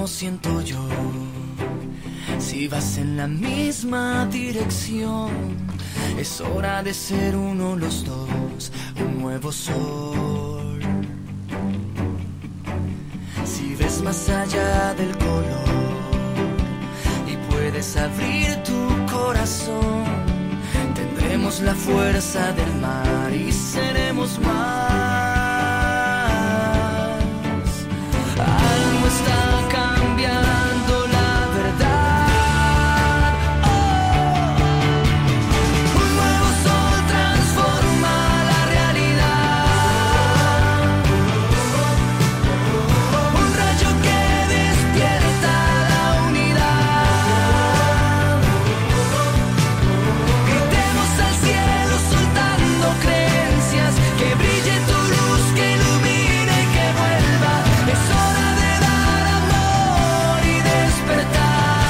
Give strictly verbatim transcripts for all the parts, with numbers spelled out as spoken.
mismo siento yo. Si vas en la misma dirección, es hora de ser uno los dos, un nuevo sol. Si ves más allá del color y puedes abrir tu corazón, tendremos la fuerza del mar y seremos más. Algo está cambiando, la verdad. Oh, un nuevo sol transforma la realidad. Un rayo que despierta la unidad. Gritemos al cielo soltando creencias, que brille tu luz, que ilumine y que vuelva. Es hora de dar amor y despertar.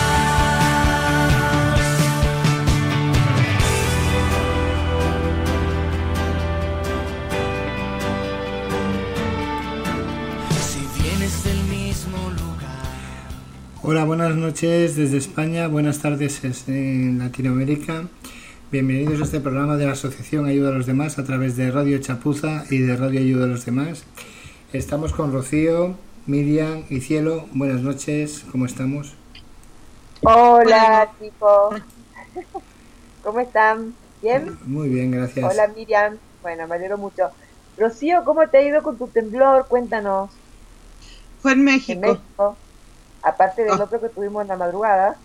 Si vienes del mismo lugar. Hola, buenas noches desde España, buenas tardes en Latinoamérica. Bienvenidos a este programa de la Asociación Ayuda a los Demás a través de Radio Chapuza y de Radio Ayuda a los Demás. Estamos con Rocío, Miriam y Cielo. Buenas noches, ¿cómo estamos? Hola, chicos. ¿Cómo están? ¿Bien? Muy bien, gracias. Hola, Miriam. Bueno, me alegro mucho. Rocío, ¿cómo te ha ido con tu temblor? Cuéntanos. Fue en En México. México. Aparte del Ah. otro que tuvimos en la madrugada.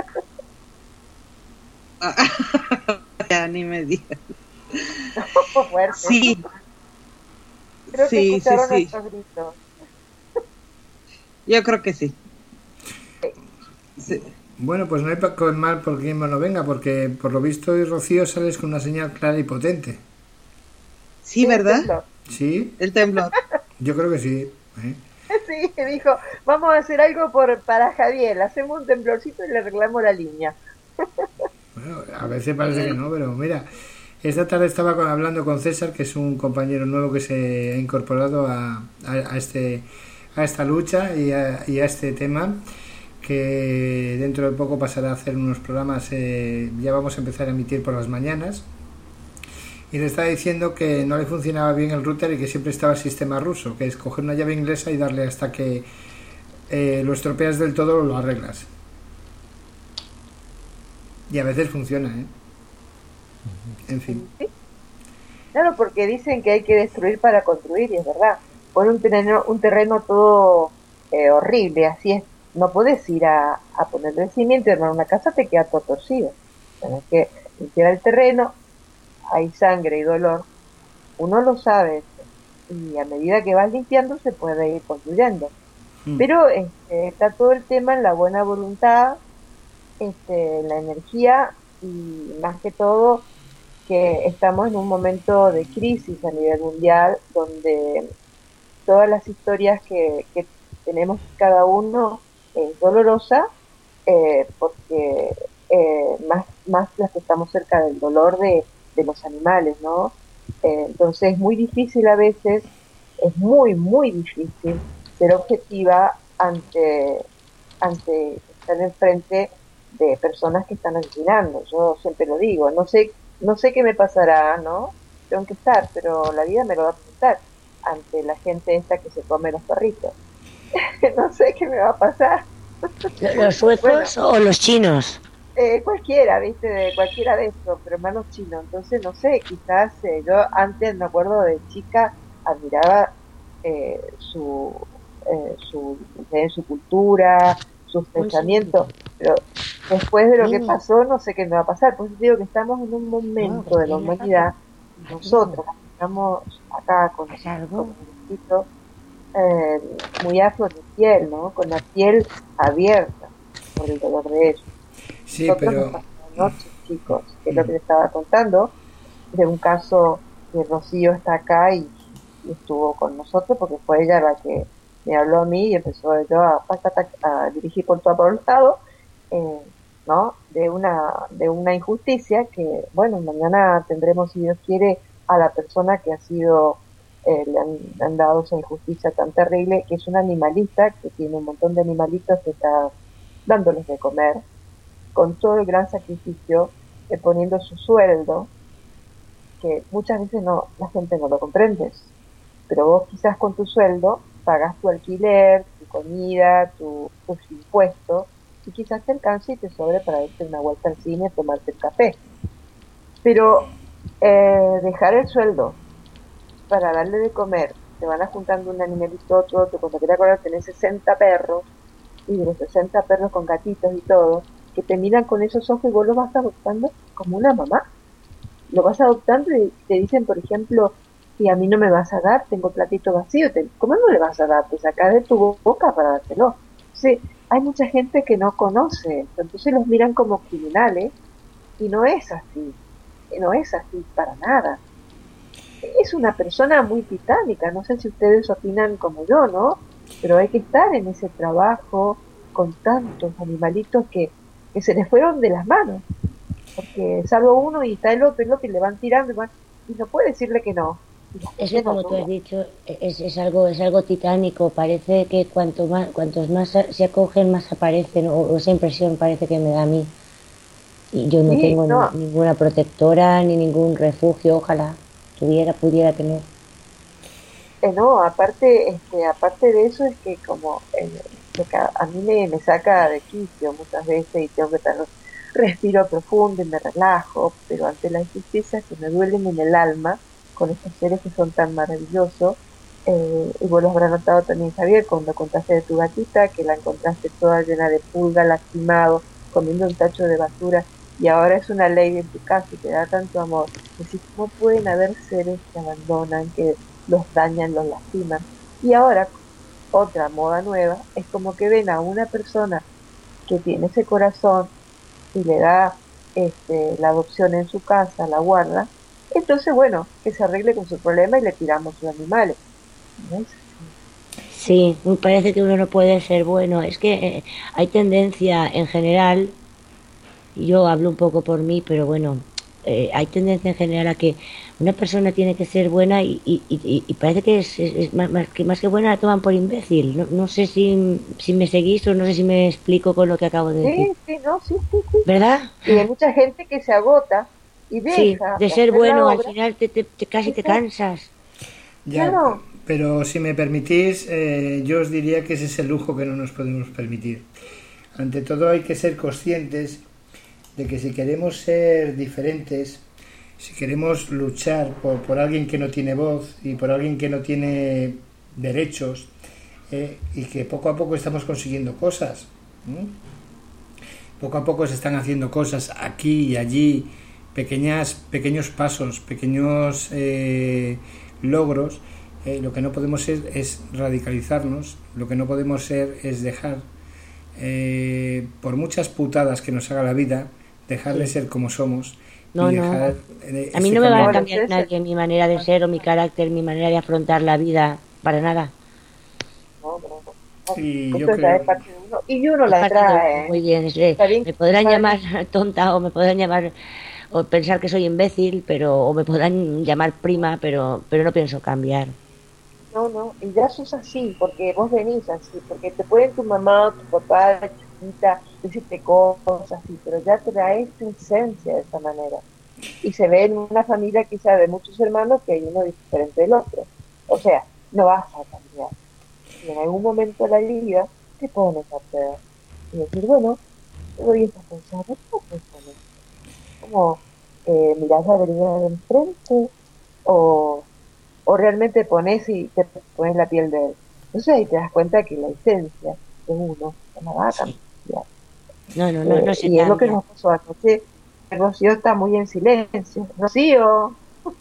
Ya ni me digas. Fue fuerte. Sí, Creo que sí, sí, escucharon sí. nuestros gritos. Yo creo que sí. Sí. Bueno, pues no hay pa- con mal por quien no venga, porque por lo visto hoy, Rocío, sales con una señal clara y potente. Sí, ¿verdad? temblor. ¿Sí? El temblor. Yo creo que sí. ¿eh? Sí, dijo, vamos a hacer algo por para Javier. Hacemos un temblorcito y le arreglamos la línea. Bueno, a veces parece que no, pero mira, esta tarde estaba con- hablando con César, que es un compañero nuevo que se ha incorporado a, a, a este a esta lucha y a, y a este tema, que dentro de poco pasará a hacer unos programas, eh, ya vamos a empezar a emitir por las mañanas, y le estaba diciendo que no le funcionaba bien el router y que siempre estaba el sistema ruso, que es coger una llave inglesa y darle hasta que eh, lo estropeas del todo o lo arreglas. Y a veces funciona, ¿eh? En fin. ¿Sí? Claro, porque dicen que hay que destruir para construir, y es verdad. Pone un terreno, un terreno todo eh, horrible, así es. No podés ir a, a ponerle el cimiento y armar una casa, te queda todo torcido. Tenés que limpiar el terreno, hay sangre y dolor. Uno lo sabe, y a medida que vas limpiando se puede ir construyendo. Mm. Pero este, está todo el tema en la buena voluntad, este, en la energía, y más que todo que estamos en un momento de crisis a nivel mundial, donde todas las historias que, que tenemos cada uno es dolorosa, eh, porque eh, más, más las que estamos cerca del dolor de, de los animales, ¿no? Eh, entonces es muy difícil a veces, es muy, muy difícil ser objetiva ante, ante estar enfrente de personas que están asesinando. Yo siempre lo digo, no sé, no sé qué me pasará, ¿no? Tengo que estar, pero la vida me lo va a preguntar ante la gente esta que se come los perritos. No sé qué me va a pasar. ¿Los suecos Bueno. o los chinos? Eh, cualquiera, viste, de cualquiera de estos, pero hermanos chinos. Entonces, no sé, quizás eh, yo antes, me acuerdo de chica, admiraba eh, su, eh, su, eh, su cultura, sus pensamientos, pero después de lo que pasó, no sé qué me va a pasar. Por eso digo que estamos en un momento de la humanidad, nosotros estamos acá con nosotros, eh, muy afro de piel, ¿no? Con la piel abierta por el dolor de ellos. Sí, Nosotros pero... nos pasamos noches, chicos, que es lo que les estaba contando, de un caso que Rocío está acá y, y estuvo con nosotros, porque fue ella la que me habló a mí y empezó yo a, a, a dirigir por todo por un lado, eh, ¿no? De una, de una injusticia que, bueno, mañana tendremos, si Dios quiere, a la persona que ha sido eh, le han, han dado esa injusticia tan terrible, que es un animalista que tiene un montón de animalitos que está dándoles de comer, con todo el gran sacrificio, eh, poniendo su sueldo, que muchas veces no, la gente no lo comprende, pero vos quizás con tu sueldo pagas tu alquiler, tu comida, tu, tus impuestos, y quizás te alcance y te sobre para irte una vuelta al cine, tomarte el café. Pero eh, dejar el sueldo para darle de comer, te van a juntando un animalito, otro, otro, cuando quieras acordar tenés sesenta perros, y de los sesenta perros con gatitos y todo, que te miran con esos ojos y vos los vas adoptando como una mamá. Lo vas adoptando y te dicen, por ejemplo, si a mí no me vas a dar, tengo platito vacío, te, ¿cómo no le vas a dar? Te sacas de tu boca para dártelo. Sí, hay mucha gente que no conoce, entonces los miran como criminales, y no es así, no es así para nada. Es una persona muy titánica, no sé si ustedes opinan como yo, ¿no? Pero hay que estar en ese trabajo con tantos animalitos que, que se les fueron de las manos, porque salvo uno y está el otro, y el otro, y le van tirando, y, van, y no puede decirle que no. Es que como tú has dicho, es, es algo es algo titánico. Parece que cuanto más, cuantos más se acogen, más aparecen, o, o esa impresión parece que me da a mí. Y yo no sí, tengo no. Ni, ninguna protectora ni ningún refugio, ojalá tuviera, pudiera tener. Eh, no, aparte, este, aparte de eso es que como eh, a mí me, me saca de quicio muchas veces y tengo que estar, respiro profundo y me relajo, pero ante la injusticia que me duelen en el alma con estos seres que son tan maravillosos, eh, y vos lo habrás notado también, Javier, cuando contaste de tu gatita, que la encontraste toda llena de pulga, lastimado, comiendo un tacho de basura, y ahora es una ley en tu casa y te da tanto amor. Decís, ¿cómo pueden haber seres que abandonan, que los dañan, los lastiman? Y ahora, otra moda nueva, es como que ven a una persona que tiene ese corazón y le da este, la adopción en su casa, la guarda, entonces, bueno, que se arregle con su problema y le tiramos los animales. ¿No es así? Sí, me parece que uno no puede ser bueno. Es que eh, hay tendencia en general, yo hablo un poco por mí, pero bueno, eh, hay tendencia en general a que una persona tiene que ser buena y, y, y, y parece que es, es, es más, más, que más que buena la toman por imbécil. No, no sé si, si me seguís o no sé si me explico con lo que acabo de decir. Sí, sí, no, sí, sí, sí. ¿Verdad? Y hay mucha gente que se agota y deja sí, de ser bueno al obra. final te, te, te casi te cansas. Ya, claro. Pero si me permitís, eh, yo os diría que ese es el lujo que no nos podemos permitir. Ante todo hay que ser conscientes de que si queremos ser diferentes, si queremos luchar por, por alguien que no tiene voz y por alguien que no tiene derechos, eh, y que poco a poco estamos consiguiendo cosas, ¿no? Poco a poco se están haciendo cosas aquí y allí, pequeñas, pequeños pasos, pequeños eh, logros. Eh, lo que no podemos ser es radicalizarnos, lo que no podemos ser es dejar, eh, por muchas putadas que nos haga la vida, dejar sí. de ser como somos. No, y no. dejar, eh, a mí no me va a cambiar nadie mi manera de ser o mi carácter, mi manera de afrontar la vida, para nada. No, no, no. Y Esto yo ya creo... es parte de uno. Y uno la trae. Muy bien, es de, me podrán llamar tonta o me podrán llamar o pensar que soy imbécil, pero o me podrán llamar prima, pero pero no pienso cambiar. No, no, y ya sos así, porque vos venís así, porque te pueden tu mamá o tu papá, la chiquita, decirte cosas así, pero ya traes tu esencia de esa manera. Y se ve en una familia quizá de muchos hermanos que hay uno diferente del otro. O sea, no vas a cambiar. Y en algún momento de la vida te pones a peor. Y decir, bueno, te doy esta pensar, ¿qué pasa con esto? Como eh, mirás la vereda de enfrente, o... o realmente pones y te pones la piel de él. Entonces ahí te das cuenta que la esencia de uno no va a cambiar. No, no, no, eh, no se y cambia. es lo que nos pasó anoche. Rocío está muy en silencio. Rocío.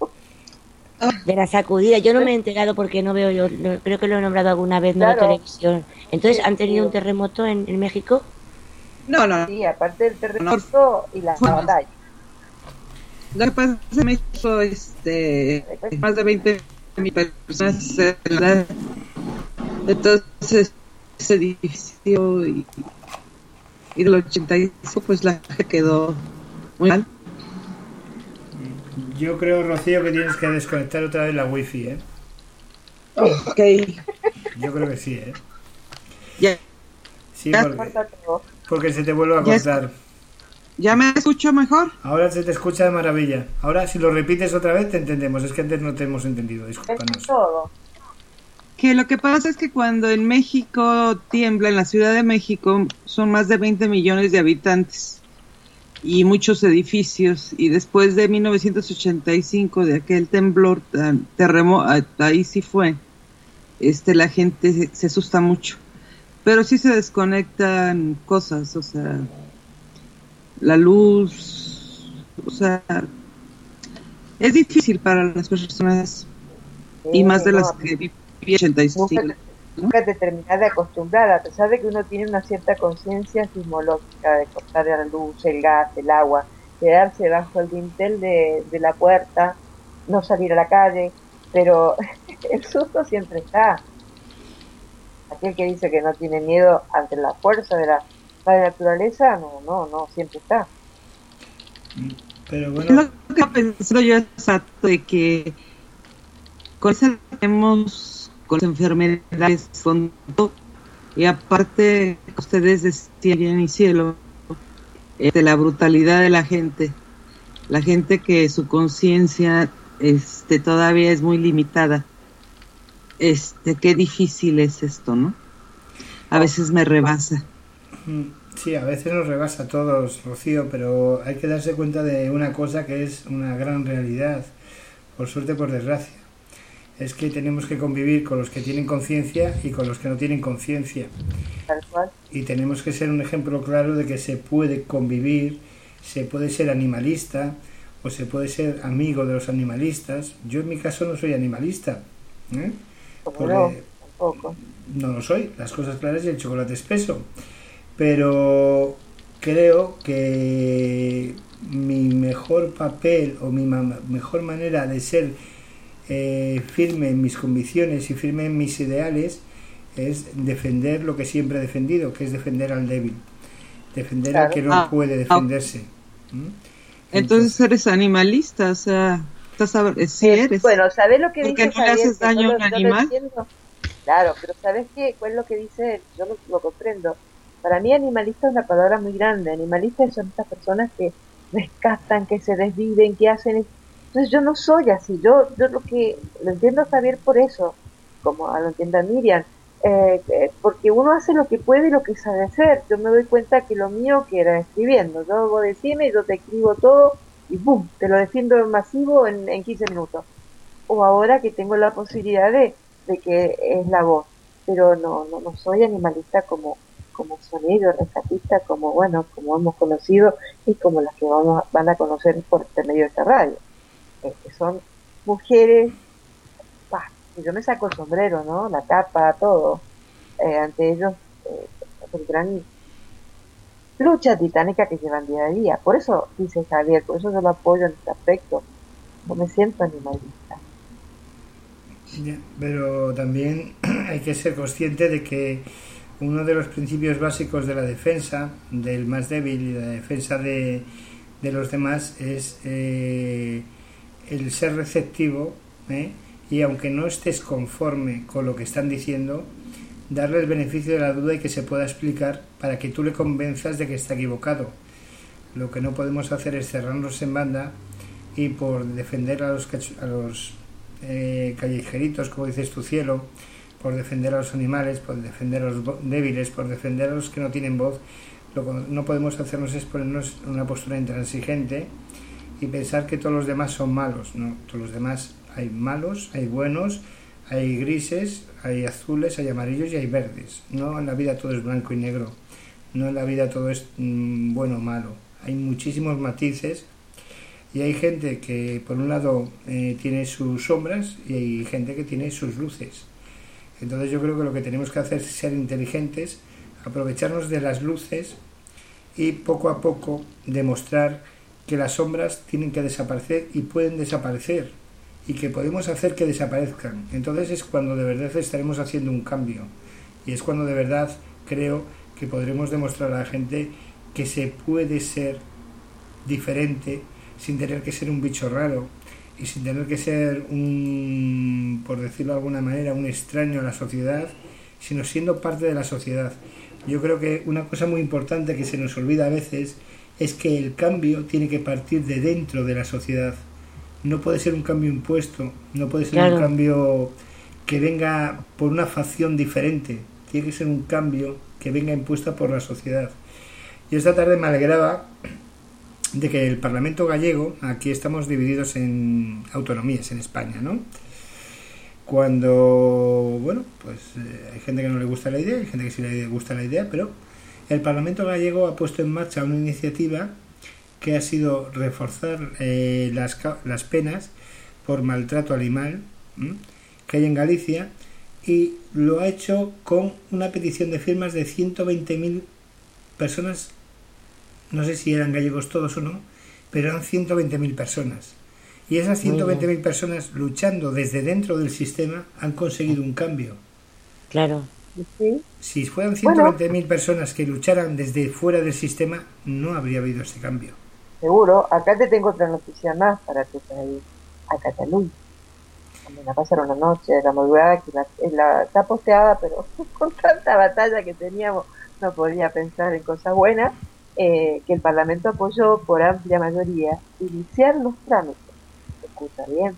De la sacudida, yo no me he enterado porque no veo, yo no, creo que lo he nombrado alguna vez, no claro. veo televisión. Entonces, Sí, ¿han tenido sí. un terremoto en, en México? No, no. Sí, aparte del terremoto y la Bueno. batalla. Lo que pasa es que en México, este, más de veinte mil personas, ¿verdad? Entonces, ese edificio y, y del ochenta y cinco, pues la gente quedó muy mal. Yo creo, Rocío, que tienes que desconectar otra vez la wifi, ¿eh? Ok. Yo creo que sí, ¿eh? Ya, Sí, Ya. porque, Corta todo. porque se te vuelve a Ya es- cortar. ¿ya me escucho mejor? Ahora se te escucha de maravilla. Ahora, si lo repites otra vez, te entendemos. Es que antes no te hemos entendido. Es Discúlpanos. todo. Que lo que pasa es que cuando en México tiembla, en la Ciudad de México, son más de veinte millones de habitantes y muchos edificios. Y después de mil novecientos ochenta y cinco, de aquel temblor, tan- terremo, ah, ahí sí fue, este, la gente se, se asusta mucho. Pero sí se desconectan cosas, o sea, la luz, o sea, es difícil para las personas y más de no, las que viví ochenta y cinco. nunca, nunca te terminas de acostumbrar, a pesar de que uno tiene una cierta conciencia sismológica de cortar la luz, el gas, el agua, quedarse bajo el dintel de, de la puerta, no salir a la calle, pero el susto siempre está. Aquel que dice que no tiene miedo ante la fuerza de la, la naturaleza, no, no, no, siempre está. Pero Es bueno, lo que pensado yo exacto de que con eso tenemos con las enfermedades con todo, y aparte ustedes decían bien y cielo eh, de la brutalidad de la gente, la gente que su conciencia este todavía es muy limitada. Este, qué difícil es esto, ¿no? A veces me rebasa. mm, sí, a veces nos rebasa a todos, Rocío, pero hay que darse cuenta de una cosa que es una gran realidad, por suerte, por desgracia. Es que tenemos que convivir con los que tienen conciencia y con los que no tienen conciencia. Tal cual. Y tenemos que ser un ejemplo claro de que se puede convivir, se puede ser animalista o se puede ser amigo de los animalistas. Yo en mi caso no soy animalista, ¿eh? Como Porque no, tampoco. no lo soy, las cosas claras y el chocolate espeso. Pero creo que mi mejor papel o mi ma- mejor manera de ser eh, firme en mis convicciones y firme en mis ideales es defender lo que siempre he defendido, que es defender al débil, defender al Claro. que no Ah, puede defenderse. ¿Mm? Entonces eres animalista, o sea, estás a, sí eres. Bueno, ¿sabés lo que Porque dice no le Javier? haces Que daño yo a lo- un yo lo animal. entiendo. Claro, pero ¿sabés qué? ¿Cuál es lo que dice él? Yo lo, lo comprendo. Para mí animalista es una palabra muy grande. Animalistas son estas personas que rescatan, que se desviven, que hacen... Entonces yo no soy así. Yo yo lo que lo entiendo a Javier por eso, como lo entiendo a Miriam, eh, eh, porque uno hace lo que puede y lo que sabe hacer. Yo me doy cuenta que lo mío que era escribiendo. Yo vos decime y yo te escribo todo y ¡pum! Te lo defiendo en masivo en, en quince minutos. O ahora que tengo la posibilidad de, de que es la voz. Pero no, no, no soy animalista como, como son ellos, rescatista, como bueno, como hemos conocido y como las que vamos, van a conocer por medio de esta radio. Eh, que son mujeres, bah, y yo me saco el sombrero, ¿no? La capa, todo, eh, ante ellos, eh, el gran lucha titánica que llevan día a día. Por eso, dice Javier, por eso yo lo apoyo en este aspecto. No me siento animalista. Ya, pero también hay que ser consciente de que uno de los principios básicos de la defensa del más débil y la defensa de, de los demás es eh, el ser receptivo, ¿eh? Y aunque no estés conforme con lo que están diciendo, darle el beneficio de la duda y que se pueda explicar para que tú le convenzas de que está equivocado. Lo que no podemos hacer es cerrarnos en banda y por defender a los, a los eh, callejeritos, como dices tu cielo, por defender a los animales, por defender a los débiles, por defender a los que no tienen voz, lo que no podemos hacernos es ponernos en una postura intransigente y pensar que todos los demás son malos. No, todos los demás hay malos, hay buenos, hay grises, hay azules, hay amarillos y hay verdes. No en la vida todo es blanco y negro, no en la vida todo es mmm, bueno o malo. Hay muchísimos matices y hay gente que por un lado eh, tiene sus sombras y hay gente que tiene sus luces. Entonces yo creo que lo que tenemos que hacer es ser inteligentes, aprovecharnos de las luces y poco a poco demostrar que las sombras tienen que desaparecer y pueden desaparecer y que podemos hacer que desaparezcan. Entonces es cuando de verdad estaremos haciendo un cambio y es cuando de verdad creo que podremos demostrar a la gente que se puede ser diferente sin tener que ser un bicho raro, y sin tener que ser un, por decirlo de alguna manera, un extraño a la sociedad, sino siendo parte de la sociedad. Yo creo que una cosa muy importante que se nos olvida a veces es que el cambio tiene que partir de dentro de la sociedad. No puede ser un cambio impuesto, no puede ser claro. un cambio que venga por una facción diferente, tiene que ser un cambio que venga impuesto por la sociedad. Yo esta tarde me alegraba de que el Parlamento gallego, aquí estamos divididos en autonomías en España, ¿no? Cuando, bueno, pues eh, hay gente que no le gusta la idea, hay gente que sí le gusta la idea, pero el Parlamento gallego ha puesto en marcha una iniciativa que ha sido reforzar eh, las, las penas por maltrato animal ¿m? que hay en Galicia, y lo ha hecho con una petición de firmas de ciento veinte mil personas. No sé si eran gallegos todos o no, pero eran ciento veinte mil personas. Y esas ciento veinte mil personas, luchando desde dentro del sistema, han conseguido un cambio. Claro. ¿Sí? Si fueran ciento veinte mil bueno, personas que lucharan desde fuera del sistema, no habría habido ese cambio. Seguro. Acá te tengo otra noticia más para tu país, a Cataluña. Me la pasaron una noche, la madrugada, que la, la, está posteada, pero con tanta batalla que teníamos, no podía pensar en cosas buenas. Eh, que el Parlamento apoyó por amplia mayoría iniciar los trámites, escucha bien,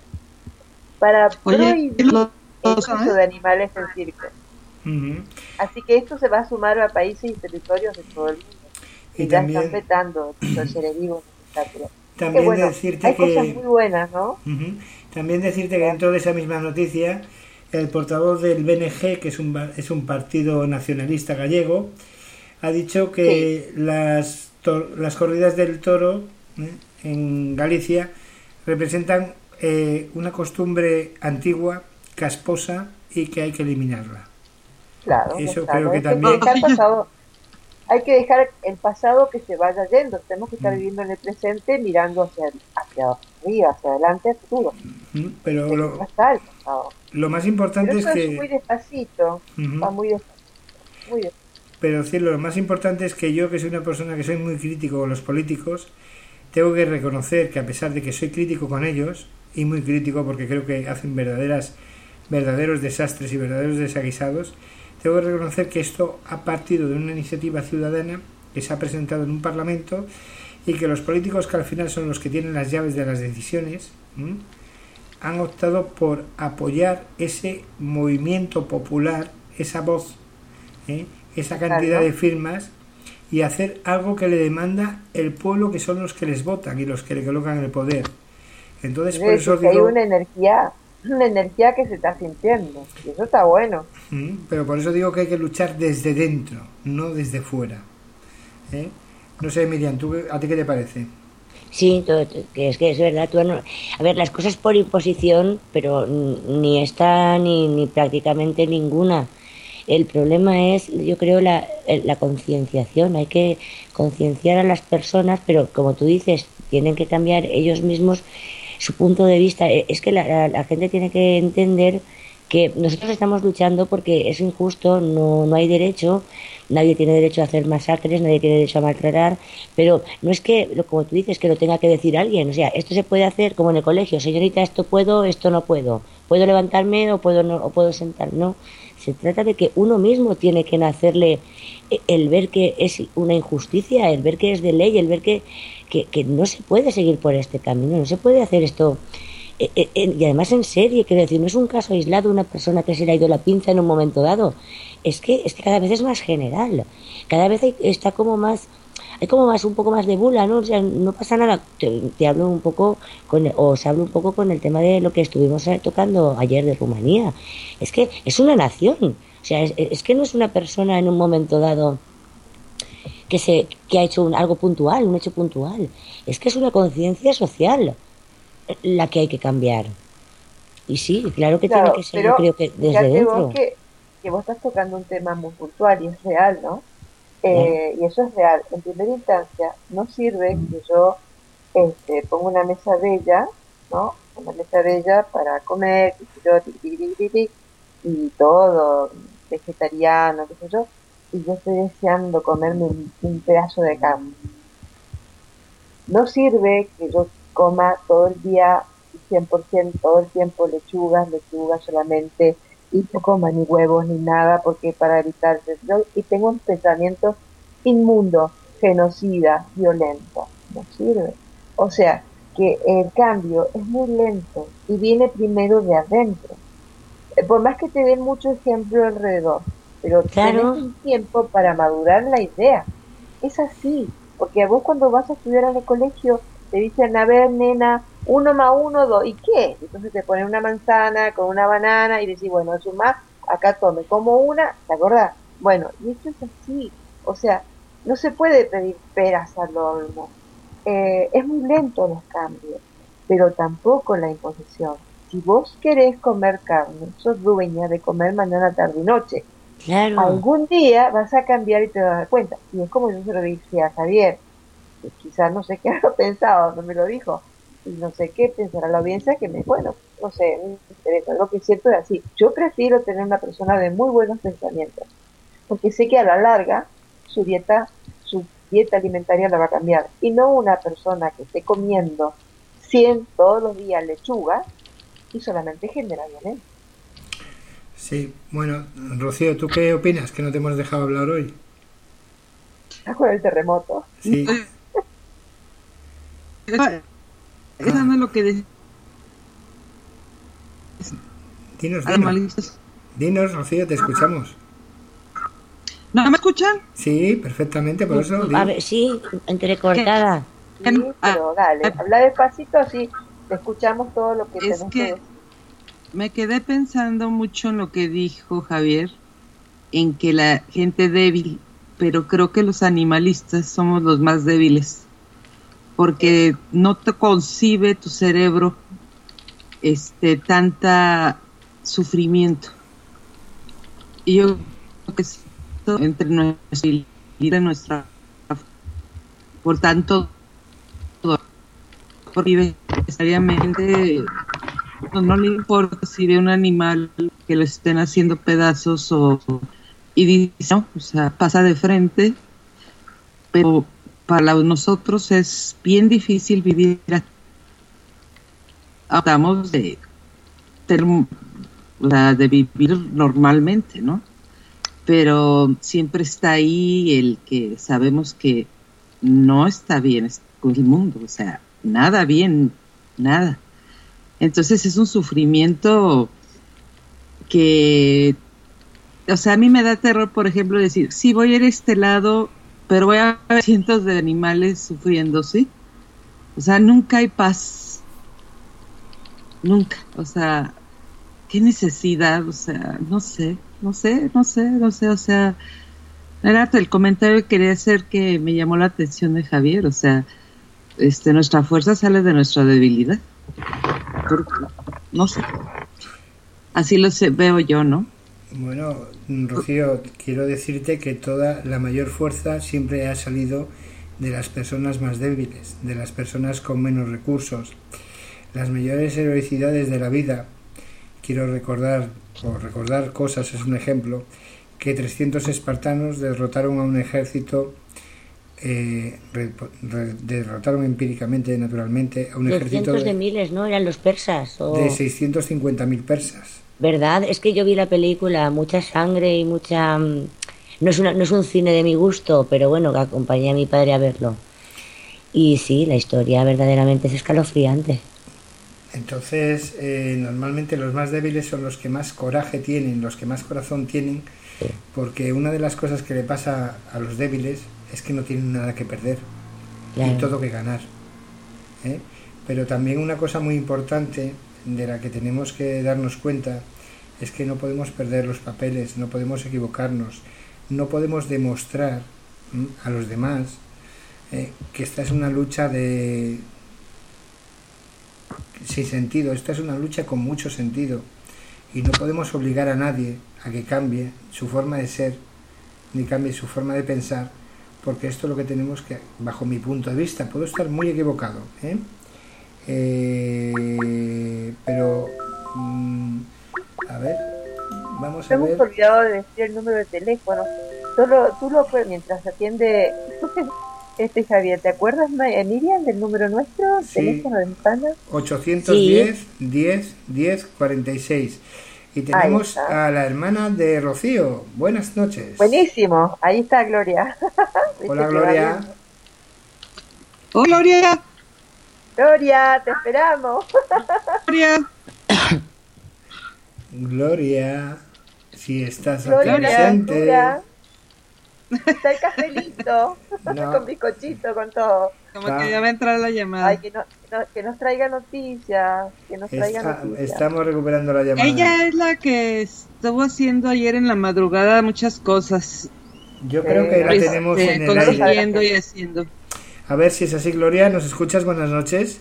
para Oye, prohibir lo, el uso de animales en circo. Uh-huh. Así que esto se va a sumar a países y territorios de todo el mundo que y ya también, están vetando los seres vivos en espectáculo. También bueno, decirte hay que, cosas muy buenas, ¿no? Uh-huh. También decirte que dentro de esa misma noticia, el portavoz del B N G, que es un, es un partido nacionalista gallego, ha dicho que sí. las, to- las corridas del toro ¿eh? en Galicia representan eh, una costumbre antigua, casposa, y que hay que eliminarla. Claro, eso claro. creo que hay también... Que pasado, hay que dejar el pasado que se vaya yendo, tenemos que estar mm. viviendo en el presente, mirando hacia, hacia arriba, hacia adelante, hacia futuro. Mm, pero que lo, no está el pasado. Lo más importante pero es eso que... es muy despacito, uh-huh. va muy despacito, muy despacito. Pero decirlo, lo más importante es que yo, que soy una persona que soy muy crítico con los políticos, tengo que reconocer que a pesar de que soy crítico con ellos, y muy crítico porque creo que hacen verdaderas verdaderos desastres y verdaderos desaguisados, tengo que reconocer que esto ha partido de una iniciativa ciudadana que se ha presentado en un parlamento, y que los políticos, que al final son los que tienen las llaves de las decisiones, ¿m? han optado por apoyar ese movimiento popular, esa voz, ¿eh? esa cantidad de firmas, y hacer algo que le demanda el pueblo, que son los que les votan y los que le colocan el poder. Entonces, por eso digo, hay una energía, una energía que se está sintiendo, y eso está bueno. Pero por eso digo que hay que luchar desde dentro, no desde fuera. ¿Eh? No sé, Miriam, ¿tú, ¿a ti qué te parece? Sí, todo, que es que es verdad. Tú no, a ver, las cosas por imposición, pero ni esta ni, ni prácticamente ninguna. El problema es, yo creo, la, la concienciación. Hay que concienciar a las personas, pero como tú dices, tienen que cambiar ellos mismos su punto de vista. Es que la, la, la gente tiene que entender que nosotros estamos luchando porque es injusto, no, no hay derecho, nadie tiene derecho a hacer masacres, nadie tiene derecho a maltratar, pero no es que, como tú dices, que lo tenga que decir alguien. O sea, esto se puede hacer como en el colegio: señorita, esto puedo, esto no puedo, puedo levantarme o puedo no, o puedo sentar. No, se trata de que uno mismo tiene que nacerle el ver que es una injusticia, el ver que es de ley, el ver que, que, que no se puede seguir por este camino, no se puede hacer esto. Eh, eh, y además en serie, quiero decir, no es un caso aislado, una persona que se le ha ido la pinza en un momento dado, es que es que cada vez es más general, cada vez hay, está como más, hay como más, un poco más de bula, ¿no? O sea, no pasa nada. Te, te hablo un poco con, o os hablo un poco con el tema de lo que estuvimos tocando ayer de Rumanía. Es que es una nación, o sea, es, es que no es una persona en un momento dado que se que ha hecho un, algo puntual, un hecho puntual, es que es una conciencia social la que hay que cambiar. Y sí, claro que claro, tiene que ser, yo creo que desde dentro. Vos que, que vos estás tocando un tema muy puntual y es real, ¿no? Eh, ¿Eh? Y eso es real. En primera instancia, no sirve que yo este, ponga una mesa bella, ¿no? Una mesa bella para comer, y todo, vegetariano, qué sé yo, y yo estoy deseando comerme un, un pedazo de carne. No sirve que yo coma todo el día cien por ciento todo el tiempo lechugas, lechugas solamente, y no coman ni huevos ni nada, porque para evitar, ¿no? Y tengo un pensamiento inmundo, genocida, violento, no sirve. O sea, que el cambio es muy lento y viene primero de adentro. Eh, Por más que te den mucho ejemplo alrededor, pero tenés Claro, un tiempo para madurar la idea. Es así, porque a vos cuando vas a estudiar en el colegio te dicen, a ver, nena, uno más uno, dos, ¿y qué? Entonces te ponen una manzana con una banana y decís, bueno, sumá, acá tome, como una, ¿te acordás? Bueno, y esto es así, o sea, no se puede pedir peras al olmo. Eh, es muy lento los cambios, pero tampoco la imposición. Si vos querés comer carne, sos dueña de comer mañana, tarde y noche. claro. Algún día vas a cambiar y te vas a dar cuenta. Y es como yo se lo dije a Javier, que quizás no sé qué habrá pensado, no me lo dijo, y no sé qué pensará la audiencia, que me, bueno, no sé, me interesa. Lo que es cierto es así. Yo prefiero tener una persona de muy buenos pensamientos, porque sé que a la larga su dieta, su dieta alimentaria la va a cambiar, y no una persona que esté comiendo cien todos los días lechuga y solamente genera violencia. Sí, bueno, Rocío, ¿tú qué opinas? Que no te hemos dejado hablar hoy. Con el terremoto. Sí, Eso ah, no es lo que decían dinos, dinos. animalistas. Dinos, Rocío, te escuchamos. ¿No me escuchan? Sí, perfectamente, por eso A di. ver, sí, Que, entrecortada. Sí, ah, pero dale, habla despacito, así te escuchamos todo lo que es tenés que que decir. me quedé pensando mucho en lo que dijo Javier, en que la gente débil, pero creo que los animalistas somos los más débiles, porque no te concibe tu cerebro este tanta sufrimiento. Y yo creo que es entre nuestra y nuestra, por tanto, porque necesariamente no, no le importa si ve un animal que lo estén haciendo pedazos o y dice, no, o sea, pasa de frente, pero para nosotros es bien difícil vivir. Hablamos de, ter- o sea, de vivir normalmente, ¿no? Pero siempre está ahí el que sabemos que no está bien con el mundo, o sea, nada bien, nada. Entonces es un sufrimiento que, o sea, a mí me da terror, por ejemplo, decir, sí, voy a ir a este lado, pero voy a ver cientos de animales sufriendo, ¿sí? O sea, nunca hay paz, nunca, o sea, qué necesidad, o sea, no sé, no sé, no sé, no sé, o sea, era el comentario que quería hacer que me llamó la atención de Javier, o sea, este, nuestra fuerza sale de nuestra debilidad, porque, no sé, así lo sé, veo yo, ¿no? Bueno, Rocío, quiero decirte que toda la mayor fuerza siempre ha salido de las personas más débiles, de las personas con menos recursos. Las mayores heroicidades de la vida, quiero recordar, o recordar cosas es un ejemplo, que trescientos espartanos derrotaron a un ejército, eh, re- re- derrotaron empíricamente, naturalmente, a un De ejército cientos de de, miles, ¿no? Eran los persas. de O... seiscientos cincuenta mil persas. ¿Verdad? Es que yo vi la película, mucha sangre y mucha... mm, No es, una, no es un cine de mi gusto, pero bueno, que acompañé a mi padre a verlo. Y sí, la historia verdaderamente es escalofriante. Entonces, eh, normalmente los más débiles son los que más coraje tienen, los que más corazón tienen, Sí, porque una de las cosas que le pasa a los débiles es que no tienen nada que perder y claro. todo que ganar, ¿eh? Pero también una cosa muy importante de la que tenemos que darnos cuenta es que no podemos perder los papeles, no podemos equivocarnos, no podemos demostrar, ¿m?, a los demás, eh, que esta es una lucha de sin sentido, esta es una lucha con mucho sentido y no podemos obligar a nadie a que cambie su forma de ser ni cambie su forma de pensar, porque esto es lo que tenemos que, bajo mi punto de vista, puedo estar muy equivocado, ¿eh? Eh, pero mm, a ver, vamos a Hemos ver. olvidado de decir el número de teléfono. Solo tú lo puedes, mientras atiende Este Javier, ¿te acuerdas, Ma- eh, Miriam, del número nuestro? Sí. Teléfono de ventana. ochocientos diez, diez, diez, cuarenta y seis. Y tenemos está. a la hermana de Rocío. Buenas noches. Buenísimo, ahí está Gloria. Viste Hola, que va Gloria. bien. ¡Oh, Gloria! Gloria, te esperamos. Gloria. Gloria, si estás aquí Gloria, la presente. criatura. Está el café listo. No. Con bizcochito, con todo. Como Ah. que ya va a entrar la llamada. Ay, que, no, que no- que nos traiga noticias. Que nos traiga Está- noticias. estamos recuperando la llamada. Ella es la que estuvo haciendo ayer en la madrugada muchas cosas. Yo creo que la Pues, tenemos Este, en el aire. consiguiendo y haciendo. A ver si es así, Gloria. ¿Nos escuchas? Buenas noches.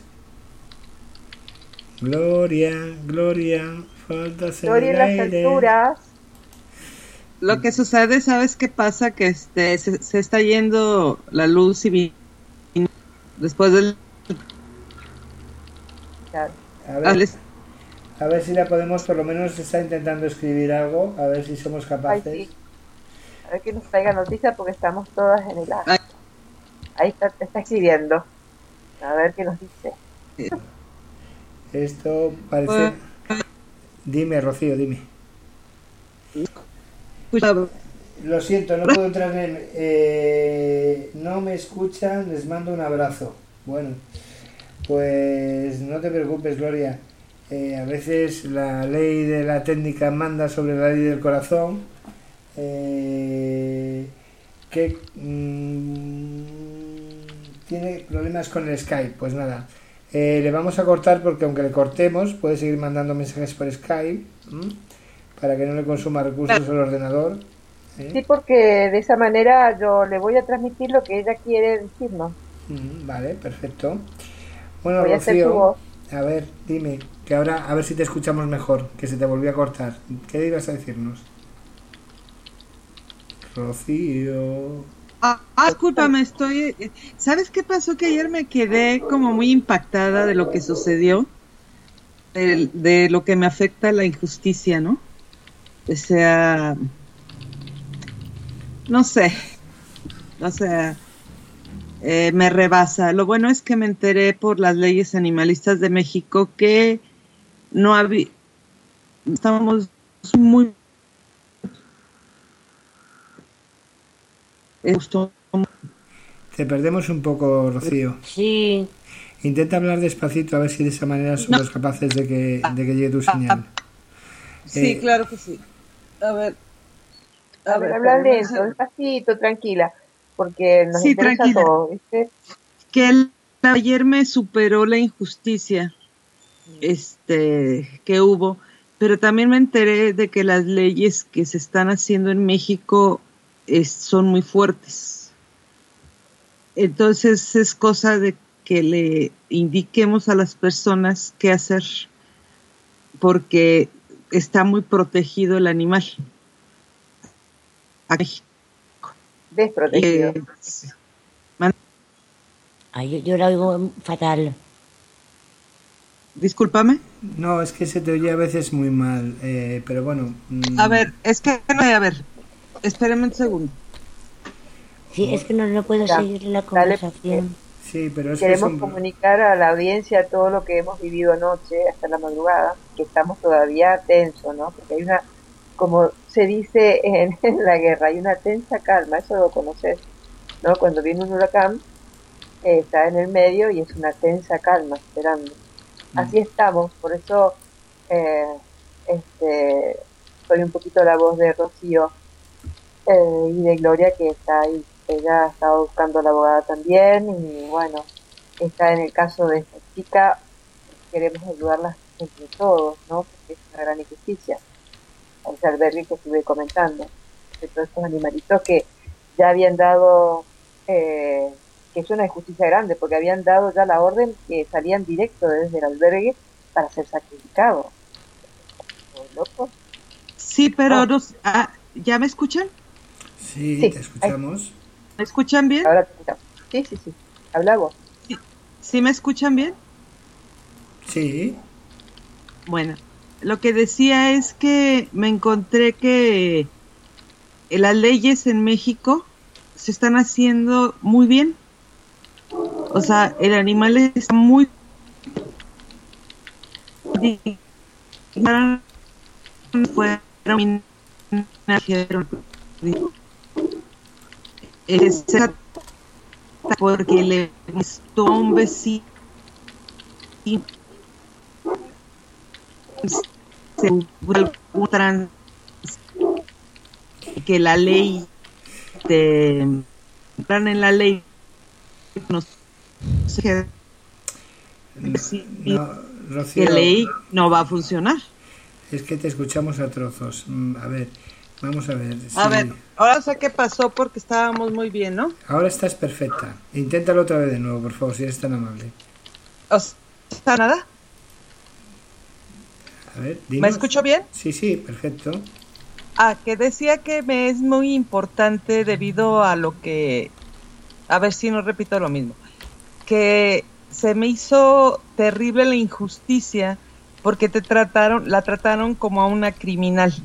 Gloria, Gloria, faltas en Gloria en el las aire. alturas. Lo que sucede, ¿sabes qué pasa? Que este se, se está yendo la luz y vi- después del... Claro. A ver, a ver si la podemos, por lo menos está intentando escribir algo, a ver si somos Ay, capaces. sí. A ver que nos traiga noticias porque estamos todas en el ar. Ay. Ahí está, te está escribiendo. A ver qué nos dice. Esto parece... Dime, Rocío, dime. Lo siento, no puedo entrar en... eh, no me escuchan, les mando un abrazo. Bueno, pues no te preocupes, Gloria. Eh, a veces la ley de la técnica manda sobre la ley del corazón. Eh, que mm, tiene problemas con el Skype. Pues nada, eh, le vamos a cortar porque aunque le cortemos, puede seguir mandando mensajes por Skype. ¿m? Para que no le consuma recursos el ordenador. ¿eh? Sí, porque de esa manera yo le voy a transmitir lo que ella quiere decirnos. Mm, Vale, perfecto. Bueno, Voy a hacer tu Rocío, voz. a ver, dime, que ahora a ver si te escuchamos mejor, que se te volvió a cortar. ¿Qué ibas a decirnos? Rocío. Ah, ah, discúlpame, estoy... eh, ¿Sabes qué pasó? Que ayer me quedé como muy impactada de lo que sucedió, de, de lo que me afecta la injusticia, ¿no? O sea, no sé, o sea, eh, me rebasa. Lo bueno es que me enteré por las leyes animalistas de México que no había, estamos muy esto, Te perdemos un poco, Rocío. Sí, Intenta hablar despacito a ver si de esa manera somos capaces de que, de que llegue tu señal. sí, Eh, claro que sí. A ver, A ver, habla espérame, lento, despacito, tranquila. Porque nos Sí, interesa tranquila. todo, ¿viste? que el- ayer me superó la injusticia este que hubo, pero también me enteré de que las leyes que se están haciendo en México es- son muy fuertes. Entonces es cosa de que le indiquemos a las personas qué hacer, porque está muy protegido el animal. Aquí. Desprotegido. Eh, ay, yo, yo la oigo fatal. discúlpame. No, es que se te oye a veces muy mal, eh, pero bueno. mm, A ver, es que no, a ver, espérame un segundo. Sí, es que no, no puedo Ya, seguir la dale, conversación. Sí, pero es que Queremos son- comunicar a la audiencia todo lo que hemos vivido anoche hasta la madrugada, que estamos todavía tensos, ¿no? Porque hay una, como se dice en, en la guerra, hay una tensa calma, eso lo conoces, ¿no? Cuando viene un huracán, eh, está en el medio y es una tensa calma esperando. Así estamos, por eso eh, este, soy un poquito la voz de Rocío eh, y de Gloria, que está ahí. Ella ha estado buscando a la abogada también y bueno, está en el caso de esta chica, queremos ayudarla entre todos, ¿no? Porque es una gran injusticia. Al albergue que estuve comentando, de todos estos animalitos que ya habían dado, eh, que es una injusticia grande, porque habían dado ya la orden que salían directo desde el albergue para ser sacrificados. ¿Loco? Sí, pero Ah. no, ah, ¿ya me escuchan? Sí, Sí, te escuchamos. ¿Me escuchan bien? Ahora te escuchamos. Sí, sí, sí. Habla vos. ¿Sí me escuchan bien? Sí. Bueno, lo que decía es que me encontré que las leyes en México se están haciendo muy bien O sea, el animal está muy fuera es porque le gustó un vecino se hubo trans que la ley te entran en la ley no sé no, Rocío, que ley no va a funcionar. Es que te escuchamos a trozos. A ver, vamos a ver. A sí. ver, ahora sé qué pasó porque estábamos muy bien, ¿no? Ahora estás perfecta. Inténtalo otra vez de nuevo, por favor, si eres tan amable. O sea, nada. A ver, dinos. ¿Me escucho bien? Sí, sí, perfecto. Ah, que decía que me es muy importante debido a lo que... A ver si no repito lo mismo. Que se me hizo terrible la injusticia porque te trataron, la trataron como a una criminal.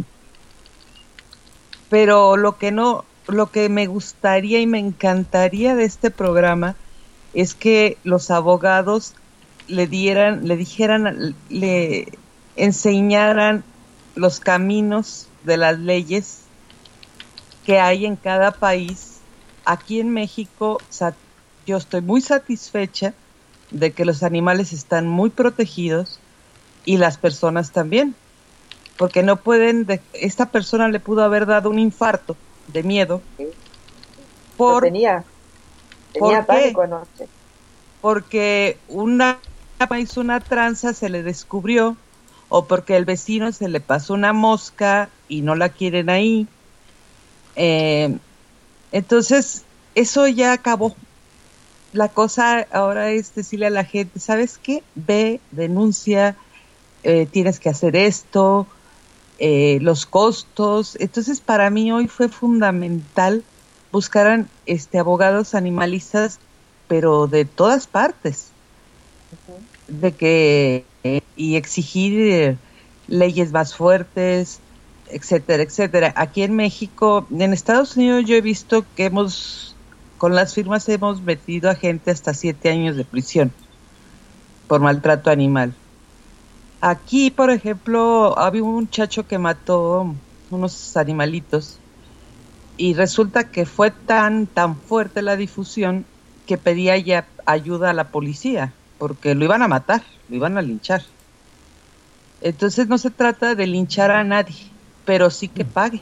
Pero lo que no, lo que me gustaría y me encantaría de este programa es que los abogados le dieran, le dijeran, le enseñaran los caminos de las leyes que hay en cada país. Aquí en México, yo estoy muy satisfecha de que los animales están muy protegidos y las personas también, porque no pueden, de, esta persona le pudo haber dado un infarto de miedo. Sí. Por, no tenía, tenía pánico anoche. Porque una hizo una tranza, se le descubrió, o porque el vecino se le pasó una mosca y no la quieren ahí. Eh, entonces, eso ya acabó. La cosa ahora es decirle a la gente, ¿sabes qué? Ve, denuncia, eh, tienes que hacer esto, eh, los costos. Entonces, para mí hoy fue fundamental buscar este, abogados animalistas, pero de todas partes, uh-huh. de que eh, y exigir eh, leyes más fuertes, etcétera, etcétera. Aquí en México, en Estados Unidos yo he visto que hemos con las firmas hemos metido a gente hasta siete años de prisión por maltrato animal. Aquí, por ejemplo, había un muchacho que mató unos animalitos y resulta que fue tan, tan fuerte la difusión que pedía ya ayuda a la policía porque lo iban a matar, lo iban a linchar. Entonces no se trata de linchar a nadie, pero sí que pague.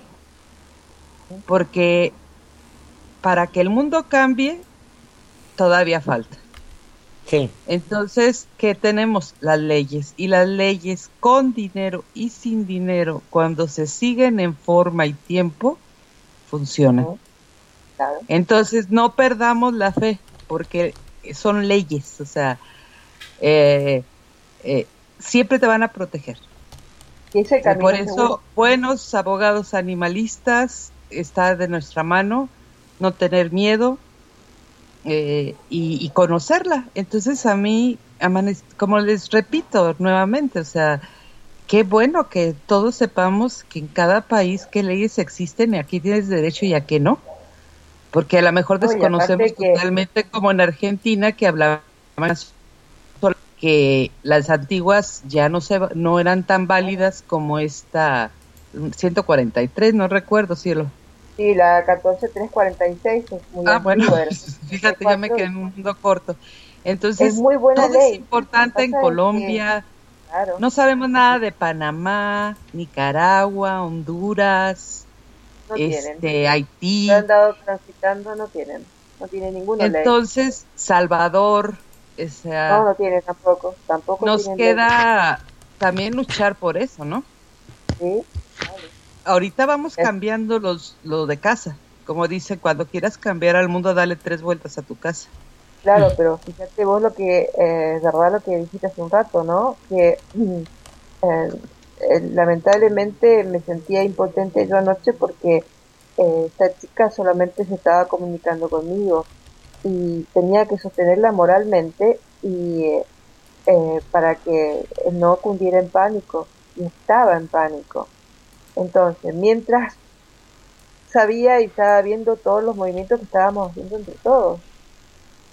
Porque para que el mundo cambie, todavía falta. Sí. Entonces, ¿qué tenemos? Las leyes. Y las leyes con dinero y sin dinero, cuando se siguen en forma y tiempo, funcionan. Claro. Entonces, no perdamos la fe, porque son leyes. O sea, eh, eh, siempre te van a proteger. ¿Y ese camino Por eso, seguro? buenos abogados animalistas, está de nuestra mano. No tener miedo eh, y, y conocerla. Entonces a mí, como les repito nuevamente, o sea, qué bueno que todos sepamos que en cada país qué leyes existen y aquí tienes derecho y a qué no. Porque a lo mejor desconocemos que... totalmente, como en Argentina, que hablaban que las antiguas ya no se no eran tan válidas como esta ciento cuarenta y tres, no recuerdo, cielo. Sí, la catorce mil trescientos cuarenta y seis es muy Ah, bueno, antigua, fíjate, ya me quedé en un mundo corto. Entonces, es muy buena todo ley. es importante en Colombia. Que, claro. No sabemos nada de Panamá, Nicaragua, Honduras, no este, tienen. Haití. Se han dado transitando, no tienen. No tienen ninguna Entonces, ley. Salvador, o sea, no, no tienen tampoco. Tampoco nos tienen queda ley. también luchar por eso, ¿no? Sí, vale. Ahorita vamos es. cambiando los lo de casa. Como dice, cuando quieras cambiar al mundo, dale tres vueltas a tu casa. Claro, pero fíjate vos lo que, eh, verdad lo que dijiste hace un rato, ¿no? Que eh, eh, lamentablemente me sentía impotente yo anoche porque eh, esta chica solamente se estaba comunicando conmigo y tenía que sostenerla moralmente y eh, eh, para que no cundiera en pánico, y estaba en pánico. Entonces, mientras sabía y estaba viendo todos los movimientos que estábamos haciendo entre todos.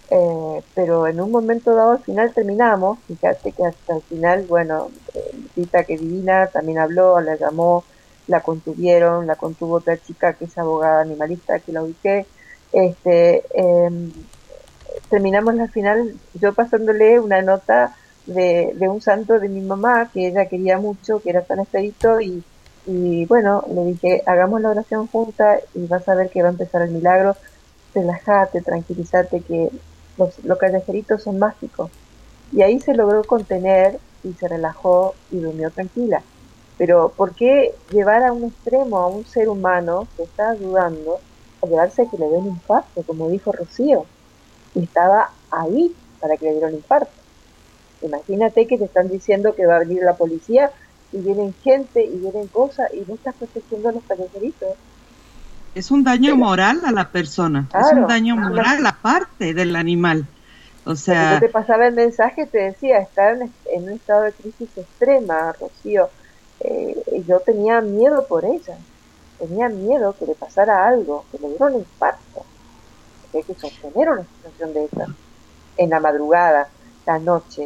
Eh, pero en un momento dado al final terminamos, fíjate que hasta el final, bueno, eh, Tita que divina también habló, la llamó, la contuvieron, la contuvo otra chica que es abogada animalista que la ubiqué, este, eh, terminamos al final yo pasándole una nota de, de un santo de mi mamá que ella quería mucho, que era San Expedito, y, y bueno, le dije, hagamos la oración junta y vas a ver que va a empezar el milagro, relajate, tranquilízate, que los, los callejeritos son mágicos. Y ahí se logró contener y se relajó y durmió tranquila. Pero ¿por qué llevar a un extremo a un ser humano que está ayudando a llevarse a que le dé un infarto, como dijo Rocío? Y estaba ahí para que le diera un infarto. Imagínate que te están diciendo que va a venir la policía y vienen gente y vienen cosas y no estás protegiendo a los callejeritos. Es un daño moral a la persona, claro, es un daño moral aparte del animal. O sea, yo te pasaba el mensaje, te decía, estar en, en un estado de crisis extrema, Rocío. Eh, yo tenía miedo por ella, tenía miedo que le pasara algo, que le diera un infarto. Hay que sostener una situación de esa, en la madrugada, la noche,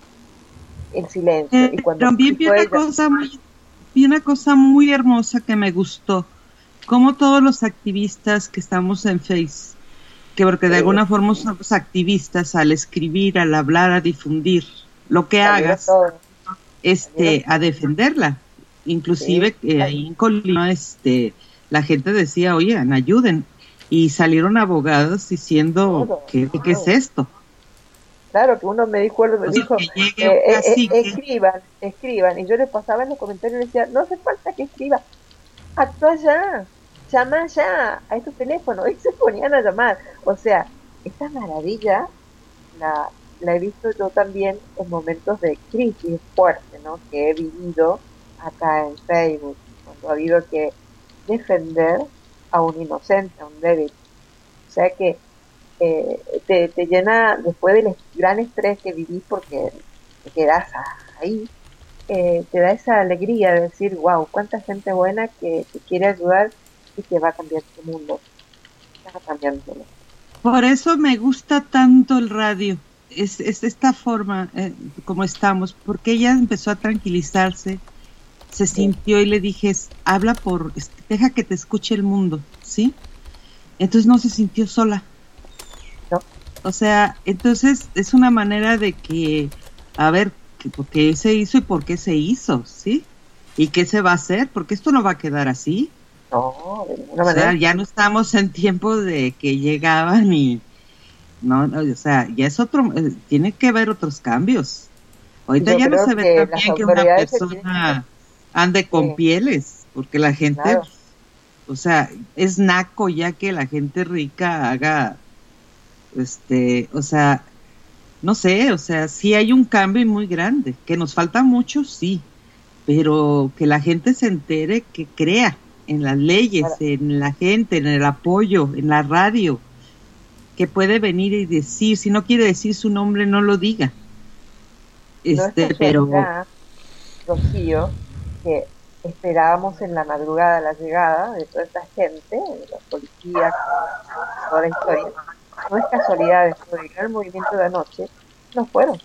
el silencio. Eh, y cuando también vi una, ella... cosa muy, vi una cosa muy hermosa que me gustó. Como todos los activistas que estamos en Face, que porque de alguna forma somos activistas al escribir, al hablar, a difundir, lo que hagas, este, a defenderla. Inclusive sí. eh, ahí en Colima, este, la gente decía, oigan, ayuden, y salieron abogados diciendo, claro, ¿qué, claro. ¿qué es esto? Claro, que uno me dijo, me dijo eh, eh, eh, escriban, escriban, y yo les pasaba en los comentarios y decía, no hace falta que escriba, actúa ya, llama ya a estos teléfonos, y se ponían a llamar. O sea, esta maravilla la, la he visto yo también en momentos de crisis fuerte, ¿no? Que he vivido acá en Facebook, cuando ha habido que defender a un inocente, a un débil. O sea que eh, te, te llena, después del gran estrés que vivís porque te quedás ahí, eh, te da esa alegría de decir, wow, cuánta gente buena que te quiere ayudar y que va a cambiar tu mundo. Está cambiándolo. Por eso me gusta tanto el radio, es, es esta forma eh, como estamos, porque ella empezó a tranquilizarse, se sí. sintió y le dije, habla por, deja que te escuche el mundo, ¿sí? Entonces no se sintió sola. No. O sea, entonces es una manera de que, a ver, por qué se hizo y por qué se hizo, ¿sí? ¿Y qué se va a hacer? Porque esto no va a quedar así. No, de ninguna o manera. sea, ya no estamos en tiempo de que llegaban y no, no, o sea, ya es otro, eh, tiene que haber otros cambios. Ahorita Yo ya no se ve tan bien que una persona que... ande con sí. pieles, porque la gente, claro. o sea, es naco ya que la gente rica haga, este, o sea, no sé, o sea, sí hay un cambio muy grande, que nos falta mucho, sí, pero que la gente se entere, que crea en las leyes, claro. en la gente, en el apoyo, en la radio, que puede venir y decir, si no quiere decir su nombre, no lo diga. Este, no pero realidad, Rocío, que esperábamos en la madrugada la llegada de toda esta gente, de los policías, toda la historia. No es casualidad, después del gran movimiento de anoche, no fueron.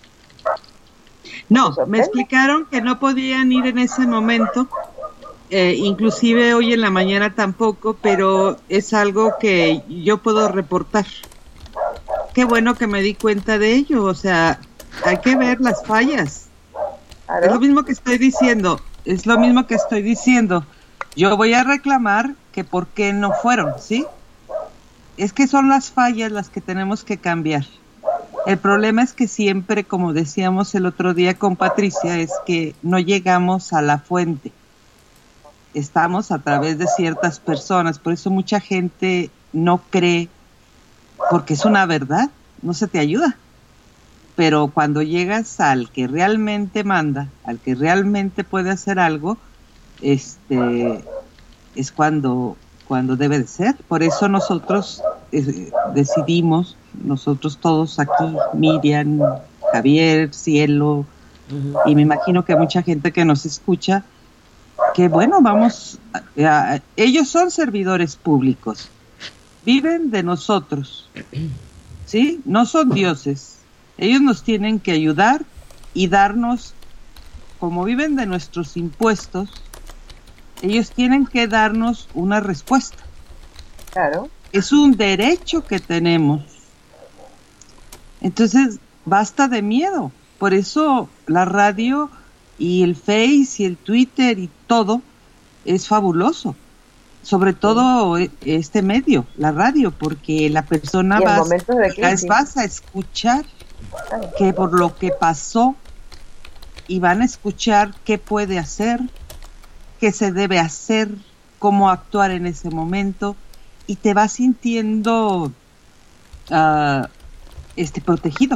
No, me explicaron que no podían ir en ese momento, eh, inclusive hoy en la mañana tampoco, pero es algo que yo puedo reportar. Qué bueno que me di cuenta de ello, o sea, hay que ver las fallas. ¿Claro? Es lo mismo que estoy diciendo, es lo mismo que estoy diciendo. Yo voy a reclamar que por qué no fueron, ¿sí? Es que son las fallas las que tenemos que cambiar. El problema es que siempre, como decíamos el otro día con Patricia, es que no llegamos a la fuente. Estamos a través de ciertas personas, por eso mucha gente no cree, porque es una verdad, no se te ayuda. Pero cuando llegas al que realmente manda, al que realmente puede hacer algo, este, es cuando, cuando debe de ser. Por eso nosotros eh, decidimos, nosotros todos aquí, Miriam, Javier, Cielo, uh-huh. y me imagino que mucha gente que nos escucha, que bueno, vamos, a, a, ellos son servidores públicos, viven de nosotros, ¿sí? No son dioses. Ellos nos tienen que ayudar y darnos, como viven de nuestros impuestos, ellos tienen que darnos una respuesta. Claro. Es un derecho que tenemos. Entonces, basta de miedo. Por eso la radio y el Face y el Twitter y todo es fabuloso. Sobre todo este medio, la radio, porque la persona va, vas a escuchar que por lo que pasó y van a escuchar qué puede hacer, qué se debe hacer, cómo actuar en ese momento, y te vas sintiendo uh, este protegido.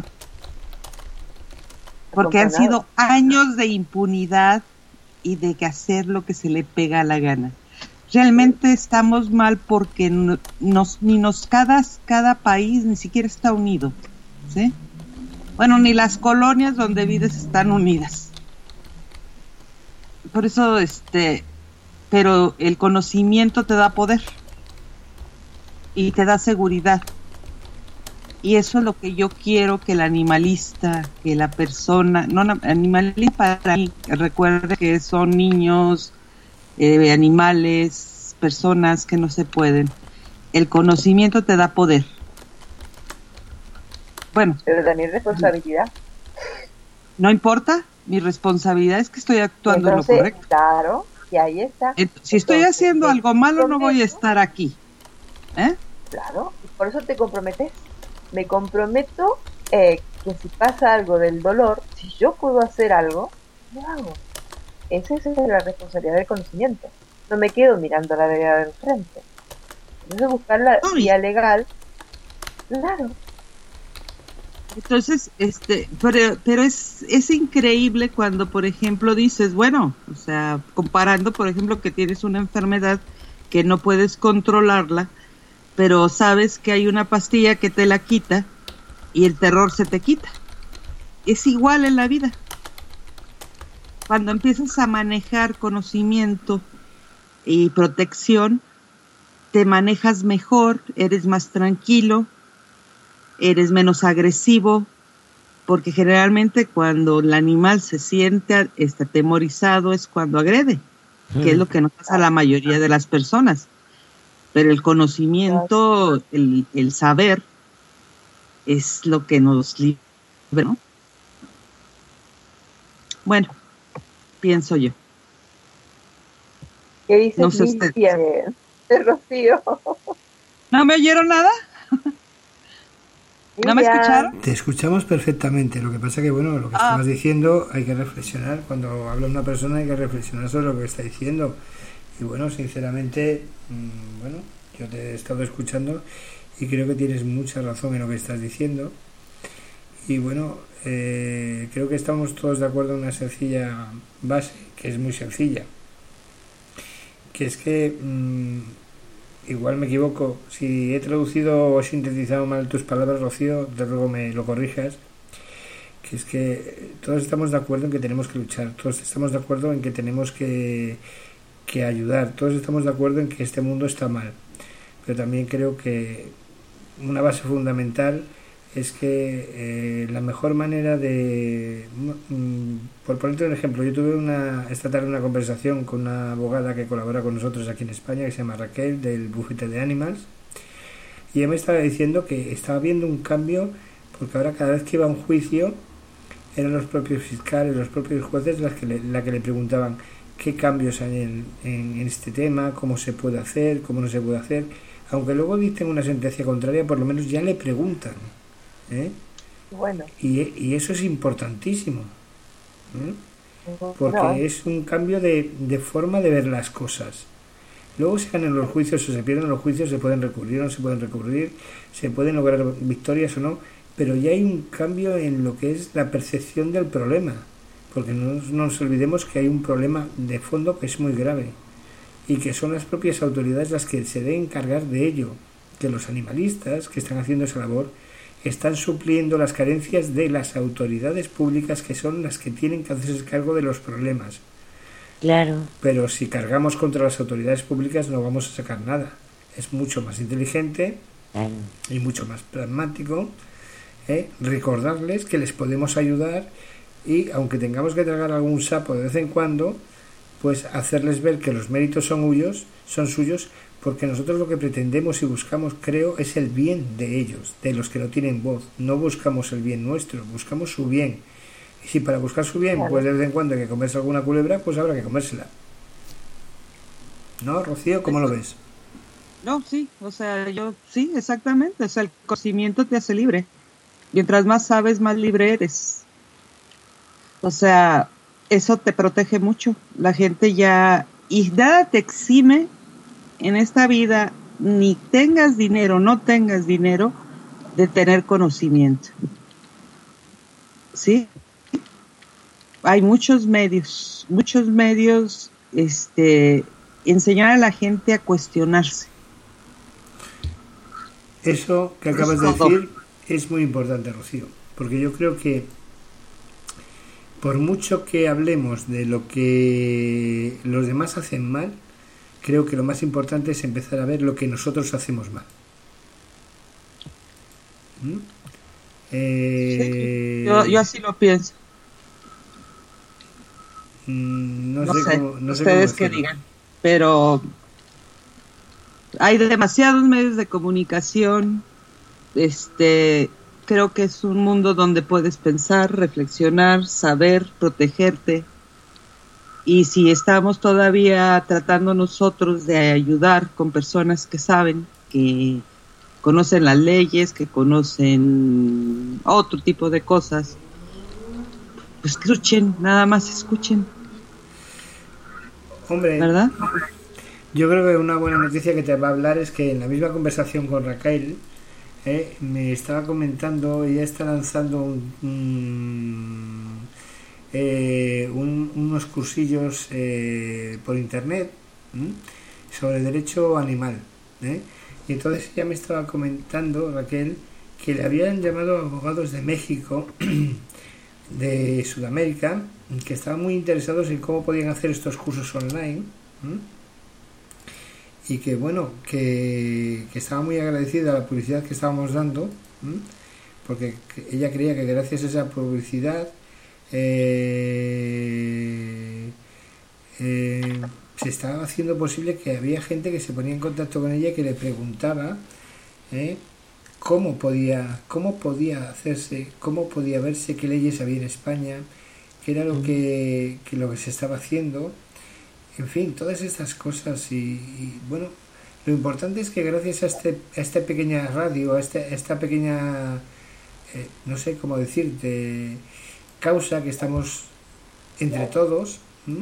Porque han sido años de impunidad y de que hacer lo que se le pega a la gana. Realmente estamos mal porque nos, ni nos cada, cada país ni siquiera está unido, ¿sí? Bueno, ni las colonias donde vives están unidas. Por eso, este, pero el conocimiento te da poder y te da seguridad. Y eso es lo que yo quiero que el animalista, que la persona, no animalista para mí, recuerde que son niños, eh, animales, personas que no se pueden. El conocimiento te da poder. Bueno. Pero también responsabilidad. No importa, mi responsabilidad es que estoy actuando Entonces, en lo correcto. Claro, y ahí está. Entonces, si estoy Entonces, haciendo algo malo, no voy a estar aquí. ¿Eh? Claro, por eso te comprometes. Me comprometo eh, que si pasa algo del dolor, si yo puedo hacer algo, lo hago. Esa es la responsabilidad del conocimiento. No me quedo mirando la vereda del frente. Entonces buscar la Ay. vía legal, claro. Entonces, este, pero, pero es, es increíble cuando, por ejemplo, dices, bueno, o sea, comparando, por ejemplo, que tienes una enfermedad que no puedes controlarla, pero sabes que hay una pastilla que te la quita y el terror se te quita. Es igual en la vida. Cuando empiezas a manejar conocimiento y protección, te manejas mejor, eres más tranquilo, eres menos agresivo, porque generalmente cuando el animal se siente está atemorizado es cuando agrede, mm. que es lo que nos pasa a la mayoría de las personas. Pero el conocimiento, el, el saber, es lo que nos libera, ¿no? Bueno, pienso yo. ¿Qué dice no sé usted? De Rocío? ¿No me oyeron nada? ¿No me escucharon? Te escuchamos perfectamente. Lo que pasa que, bueno, lo que ah. estabas diciendo hay que reflexionar. Cuando habla una persona hay que reflexionar sobre lo que está diciendo. Y bueno, sinceramente, mmm, bueno, yo te he estado escuchando y creo que tienes mucha razón en lo que estás diciendo. Y bueno, eh, creo que estamos todos de acuerdo en una sencilla base, que es muy sencilla. Que es que, mmm, igual me equivoco, si he traducido o sintetizado mal tus palabras, Rocío, de luego me lo corrijas. Que es que todos estamos de acuerdo en que tenemos que luchar, todos estamos de acuerdo en que tenemos que... que ayudar, todos estamos de acuerdo en que este mundo está mal, pero también creo que una base fundamental es que eh, la mejor manera de, mm, por ponerte un ejemplo, yo tuve una esta tarde una conversación con una abogada que colabora con nosotros aquí en España, que se llama Raquel, del bufete de Animals, y ella me estaba diciendo que estaba viendo un cambio, porque ahora cada vez que iba a un juicio eran los propios fiscales, los propios jueces las que le, la que le preguntaban qué cambios hay en, en, en este tema, cómo se puede hacer, cómo no se puede hacer, aunque luego dicten una sentencia contraria, por lo menos ya le preguntan, ¿eh? Bueno. Y, y eso es importantísimo, ¿eh? Porque no. es un cambio de, de forma de ver las cosas. Luego se ganan los juicios o se pierden los juicios, se pueden recurrir o no se pueden recurrir, se pueden lograr victorias o no, pero ya hay un cambio en lo que es la percepción del problema. Porque no nos olvidemos que hay un problema de fondo que es muy grave y que son las propias autoridades las que se deben encargar de ello, que los animalistas que están haciendo esa labor están supliendo las carencias de las autoridades públicas, que son las que tienen que hacerse cargo de los problemas. Claro. Pero si cargamos contra las autoridades públicas no vamos a sacar nada. Es mucho más inteligente Claro. y mucho más pragmático, ¿eh? Recordarles que les podemos ayudar y aunque tengamos que tragar algún sapo de vez en cuando, pues hacerles ver que los méritos son suyos, son suyos, porque nosotros lo que pretendemos y buscamos, creo, es el bien de ellos, de los que no tienen voz. No buscamos el bien nuestro, buscamos su bien. Y si para buscar su bien, pues de vez en cuando hay que comerse alguna culebra, pues habrá que comérsela. ¿No, Rocío? ¿Cómo lo ves? No, sí, o sea, yo sí, exactamente. O sea, el conocimiento te hace libre. Mientras más sabes, más libre eres. O sea, eso te protege mucho. La gente ya... Y nada te exime en esta vida, ni tengas dinero, no tengas dinero, de tener conocimiento. ¿Sí? Hay muchos medios, muchos medios, este, enseñar a la gente a cuestionarse. Eso que acabas de decir es muy importante, Rocío, porque yo creo que por mucho que hablemos de lo que los demás hacen mal, creo que lo más importante es empezar a ver lo que nosotros hacemos mal. ¿Mm? Eh, sí, yo, yo así lo pienso. No, no sé, sé, cómo, no sé ustedes cómo que digan, pero hay demasiados medios de comunicación. Este, creo que es un mundo donde puedes pensar, reflexionar, saber, protegerte. Y si estamos todavía tratando nosotros de ayudar con personas que saben, que conocen las leyes, que conocen otro tipo de cosas, pues escuchen, nada más escuchen. Hombre, ¿verdad? Yo creo que una buena noticia que te va a hablar es que en la misma conversación con Raquel, eh, me estaba comentando, ella está lanzando un... un Eh, un, unos cursillos eh, por internet ¿m? sobre derecho animal, ¿eh? Y entonces ella me estaba comentando, Raquel, que le habían llamado abogados de México, de Sudamérica, que estaban muy interesados en cómo podían hacer estos cursos online, ¿m? Y que bueno, que, que estaba muy agradecida a la publicidad que estábamos dando, ¿m? Porque ella creía que gracias a esa publicidad Eh, eh, se estaba haciendo posible que había gente que se ponía en contacto con ella y que le preguntaba eh, cómo podía cómo podía hacerse, cómo podía verse, qué leyes había en España, qué era lo que, que lo que se estaba haciendo, en fin, todas estas cosas. Y, y bueno, lo importante es que gracias a este a esta pequeña radio, a, este, a esta pequeña eh, no sé cómo decirte, causa que estamos entre todos,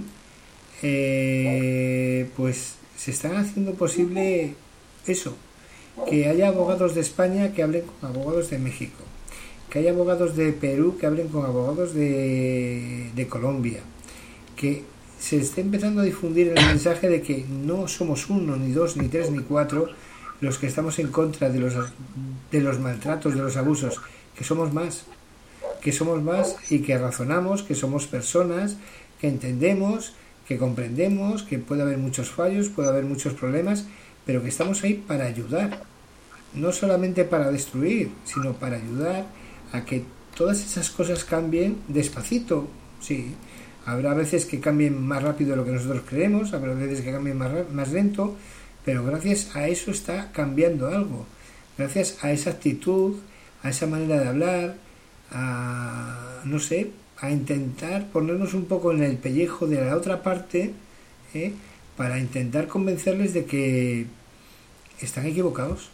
eh, pues se está haciendo posible eso, que haya abogados de España que hablen con abogados de México, que haya abogados de Perú que hablen con abogados de, de Colombia, que se esté empezando a difundir el mensaje de que no somos uno, ni dos, ni tres, ni cuatro los que estamos en contra de los, de los maltratos, de los abusos, que somos más. que somos más y que razonamos, que somos personas, que entendemos, que comprendemos, que puede haber muchos fallos, puede haber muchos problemas, pero que estamos ahí para ayudar, no solamente para destruir, sino para ayudar a que todas esas cosas cambien despacito. Sí, habrá veces que cambien más rápido de lo que nosotros creemos, habrá veces que cambien más, más lento, pero gracias a eso está cambiando algo, gracias a esa actitud, a esa manera de hablar, a, no sé, a intentar ponernos un poco en el pellejo de la otra parte, ¿eh? Para intentar convencerles de que están equivocados,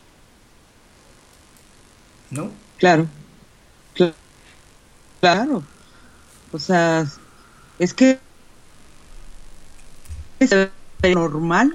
¿no? Claro, claro, o sea, es que es normal,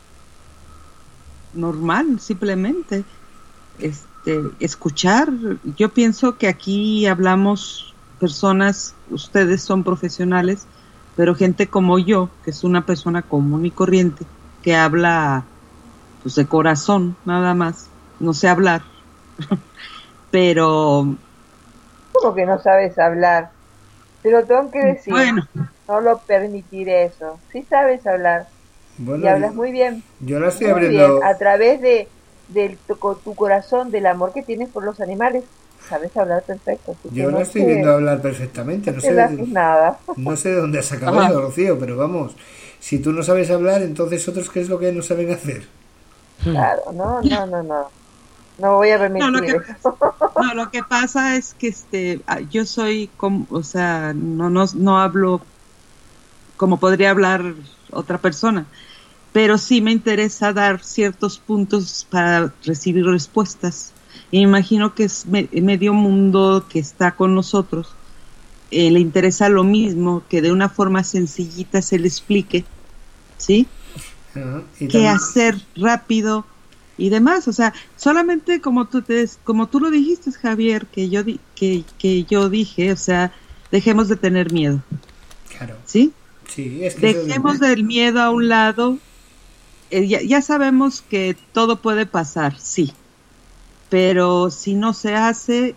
normal, simplemente, es escuchar. Yo pienso que aquí hablamos personas, ustedes son profesionales, pero gente como yo, que es una persona común y corriente, que habla pues de corazón, nada más, no sé hablar, pero... ¿Cómo que no sabes hablar? Te lo tengo que decir. Bueno. No lo permitiré eso. Sí sabes hablar. Bueno, y hablas muy bien. Yo la estoy muy abriendo... bien, a través de de tu, tu corazón, del amor que tienes por los animales. Sabes hablar perfecto. Yo no, no estoy viendo hablar perfectamente, no, no sé, de, nada. no sé de dónde has sacado eso, Rocío, pero vamos, si tú no sabes hablar, entonces otros, ¿qué es lo que no saben hacer? Claro, no, no, no, no. No voy a permitir no, lo que, eso. No, lo que pasa es que este, yo soy, como, o sea, no, no, no hablo como podría hablar otra persona, pero sí me interesa dar ciertos puntos para recibir respuestas. Y me imagino que es me, medio mundo que está con nosotros, eh, le interesa lo mismo, que de una forma sencillita se le explique, ¿sí? Uh-huh. ¿Y qué hacer rápido y demás? O sea, solamente como tú te, como tú lo dijiste, Javier, que yo di, que, que yo dije, o sea, dejemos de tener miedo. Claro. ¿Sí? Sí, es que dejemos eso... del miedo a un lado. Eh, ya, ya sabemos que todo puede pasar, sí. Pero si no se hace,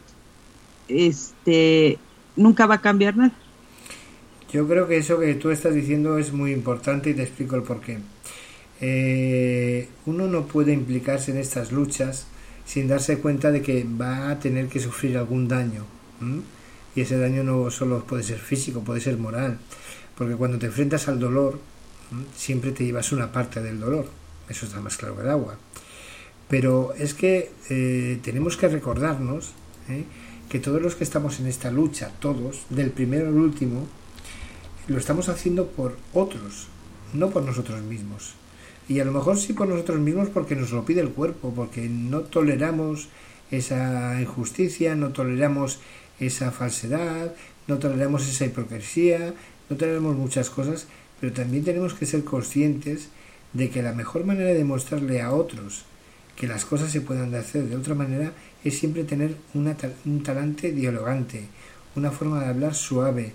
este, nunca va a cambiar nada. Yo creo que eso que tú estás diciendo es muy importante y te explico el porqué. Eh, uno no puede implicarse en estas luchas sin darse cuenta de que va a tener que sufrir algún daño. ¿m? Y ese daño no solo puede ser físico, puede ser moral. Porque cuando te enfrentas al dolor, ¿m? siempre te llevas una parte del dolor. Eso está más claro que el agua. Pero es que eh, tenemos que recordarnos ¿eh? que todos los que estamos en esta lucha, todos, del primero al último, lo estamos haciendo por otros, no por nosotros mismos. Y a lo mejor sí por nosotros mismos porque nos lo pide el cuerpo, porque no toleramos esa injusticia, no toleramos esa falsedad, no toleramos esa hipocresía, no toleramos muchas cosas, pero también tenemos que ser conscientes de que la mejor manera de mostrarle a otros que las cosas se puedan hacer de otra manera es siempre tener una, un talante dialogante, una forma de hablar suave,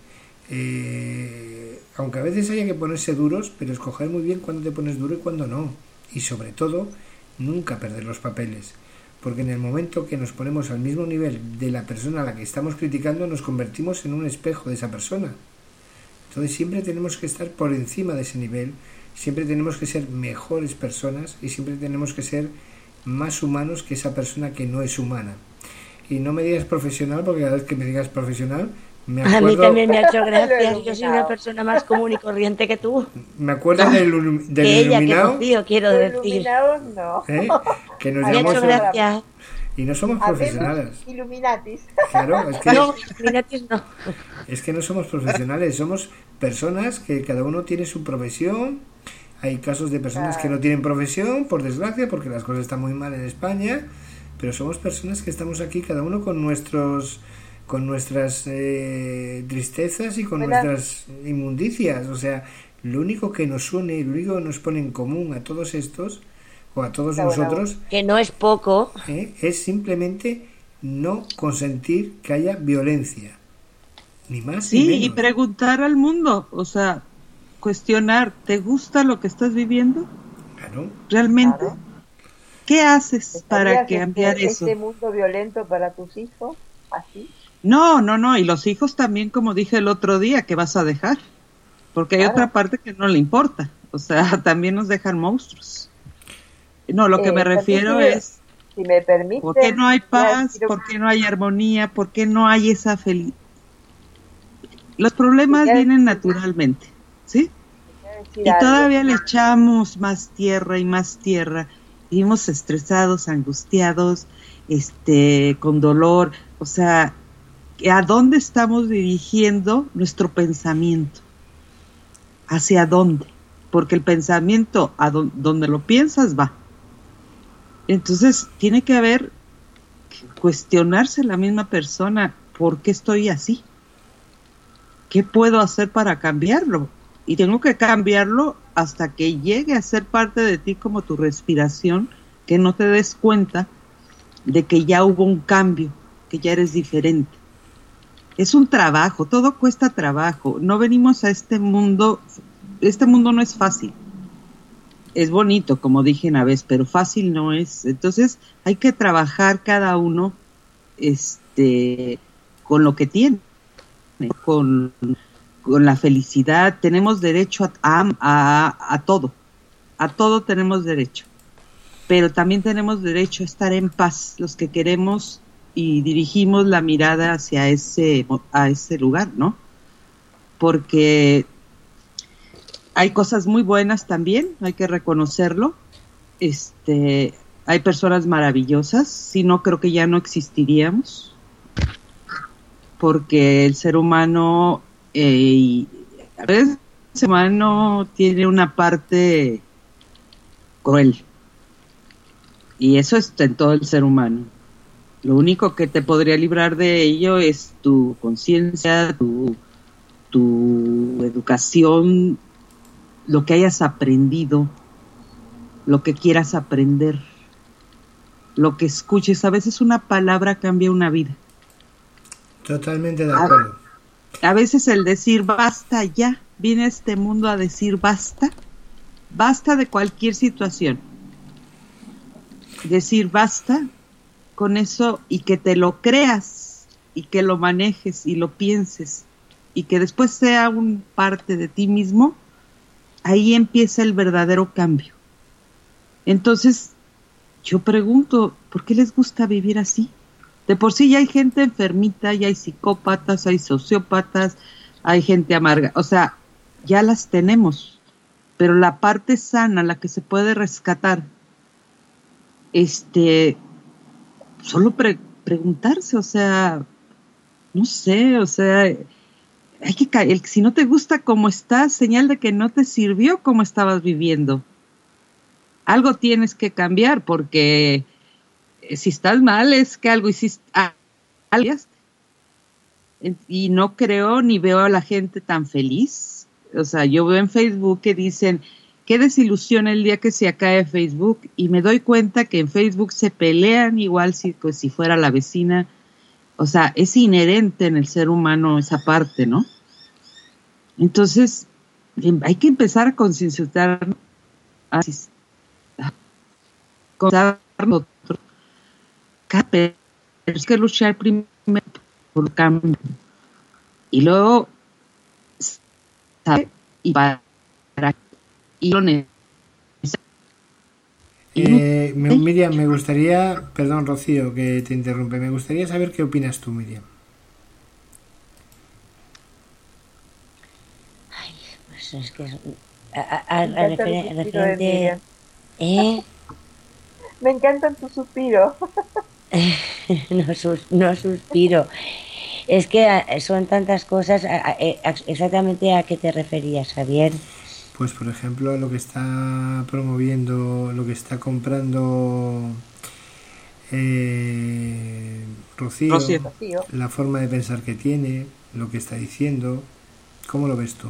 eh, aunque a veces haya que ponerse duros, pero escoger muy bien cuándo te pones duro y cuándo no, y sobre todo nunca perder los papeles, porque en el momento que nos ponemos al mismo nivel de la persona a la que estamos criticando nos convertimos en un espejo de esa persona. Entonces siempre tenemos que estar por encima de ese nivel, siempre tenemos que ser mejores personas y siempre tenemos que ser más humanos que esa persona que no es humana. Y no me digas profesional, porque cada vez que me digas profesional me acuerdo... A mí también me ha hecho gracia. Yo soy una persona más común y corriente que tú. Me acuerdo del, del que ella, iluminado. Que Rocío, quiero decir. Iluminados no. ¿Eh? Que nos me ha hecho gracia. Y no somos profesionales. Illuminatis. Claro, es que no, Illuminatis no. Es que no somos profesionales, somos personas que cada uno tiene su profesión. Hay casos de personas que no tienen profesión, por desgracia, porque las cosas están muy mal en España, pero somos personas que estamos aquí cada uno con nuestros con nuestras eh, tristezas y con ¿verdad? Nuestras inmundicias. O sea, lo único que nos une, lo único que nos pone en común a todos estos, o a todos claro, nosotros, que no es poco, eh, es simplemente no consentir que haya violencia. Ni más sí, ni menos. Y preguntar al mundo, o sea, cuestionar, ¿te gusta lo que estás viviendo? Claro. ¿Realmente? Claro. ¿Qué haces para cambiar este, eso? ¿Este mundo violento para tus hijos? ¿Así? No, no, no, y los hijos también, como dije el otro día, que vas a dejar, porque hay claro. otra parte que no le importa, o sea, también nos dejan monstruos. No, lo que eh, me refiero si es, si me permite, ¿por qué no hay paz? Quiero... ¿Por qué no hay armonía? ¿Por qué no hay esa felicidad? Los problemas si vienen naturalmente, ¿sí? Si y todavía algo. Le echamos más tierra y más tierra, vivimos estresados, angustiados, este, con dolor, o sea, ¿a dónde estamos dirigiendo nuestro pensamiento? ¿Hacia dónde? Porque el pensamiento, a do- donde lo piensas, va. Entonces, tiene que haber, cuestionarse la misma persona, ¿por qué estoy así? ¿Qué puedo hacer para cambiarlo? Y tengo que cambiarlo hasta que llegue a ser parte de ti como tu respiración, que no te des cuenta de que ya hubo un cambio, que ya eres diferente. Es un trabajo, todo cuesta trabajo. No venimos a este mundo, este mundo no es fácil. Es bonito, como dije una vez, pero fácil no es. Entonces hay que trabajar cada uno este, con lo que tiene, con, con la felicidad. Tenemos derecho a, a, a, a todo, a todo tenemos derecho. pero también tenemos derecho a estar en paz los que queremos y dirigimos la mirada hacia ese, a ese lugar, ¿no? Porque hay cosas muy buenas también, hay que reconocerlo. Este, hay personas maravillosas, si no creo que ya no existiríamos, porque el ser humano, eh, a veces el ser humano tiene una parte cruel, y eso está en todo el ser humano. Lo único que te podría librar de ello es tu conciencia, tu, tu educación, lo que hayas aprendido, lo que quieras aprender, lo que escuches. A veces una palabra cambia una vida. Totalmente de acuerdo. A, a veces el decir basta ya, viene a este mundo a decir basta, basta de cualquier situación. Decir basta, con eso, y que te lo creas, y que lo manejes, y lo pienses, y que después sea un parte de ti mismo, ahí empieza el verdadero cambio. Entonces, yo pregunto, ¿por qué les gusta vivir así? De por sí ya hay gente enfermita, ya hay psicópatas, hay sociópatas, hay gente amarga, o sea, ya las tenemos, pero la parte sana, la que se puede rescatar, este, solo pre- preguntarse, o sea, no sé, o sea, hay que ca- el, si no te gusta cómo estás, señal de que no te sirvió cómo estabas viviendo. Algo tienes que cambiar, porque si estás mal es que algo hiciste, algo, y no creo ni veo a la gente tan feliz. O sea, yo veo en Facebook que dicen, qué desilusión el día que se acabe Facebook, y me doy cuenta que en Facebook se pelean igual si, pues, si fuera la vecina. O sea, es inherente en el ser humano esa parte, ¿no? Entonces, hay que empezar a concienciar, a nosotros. Pero es que luchar primero por cambio, y luego sabe y para y lo necesita. Eh, me- Miriam, me gustaría, perdón Rocío que te interrumpe, me gustaría saber qué opinas tú, Miriam. Ay, pues es que es- a, a- a- Me a encanta el referen- suspiro de referente, Miriam. ¿eh? Me encantan tus suspiros. No, sus- no suspiro. Es que ah, son tantas cosas. a- a- eh, a- exactamente a qué te referías, Javier. Pues por ejemplo lo que está promoviendo, lo que está comprando eh, Rocío, Rocío. Rocío. la forma de pensar que tiene, lo que está diciendo, ¿cómo lo ves tú?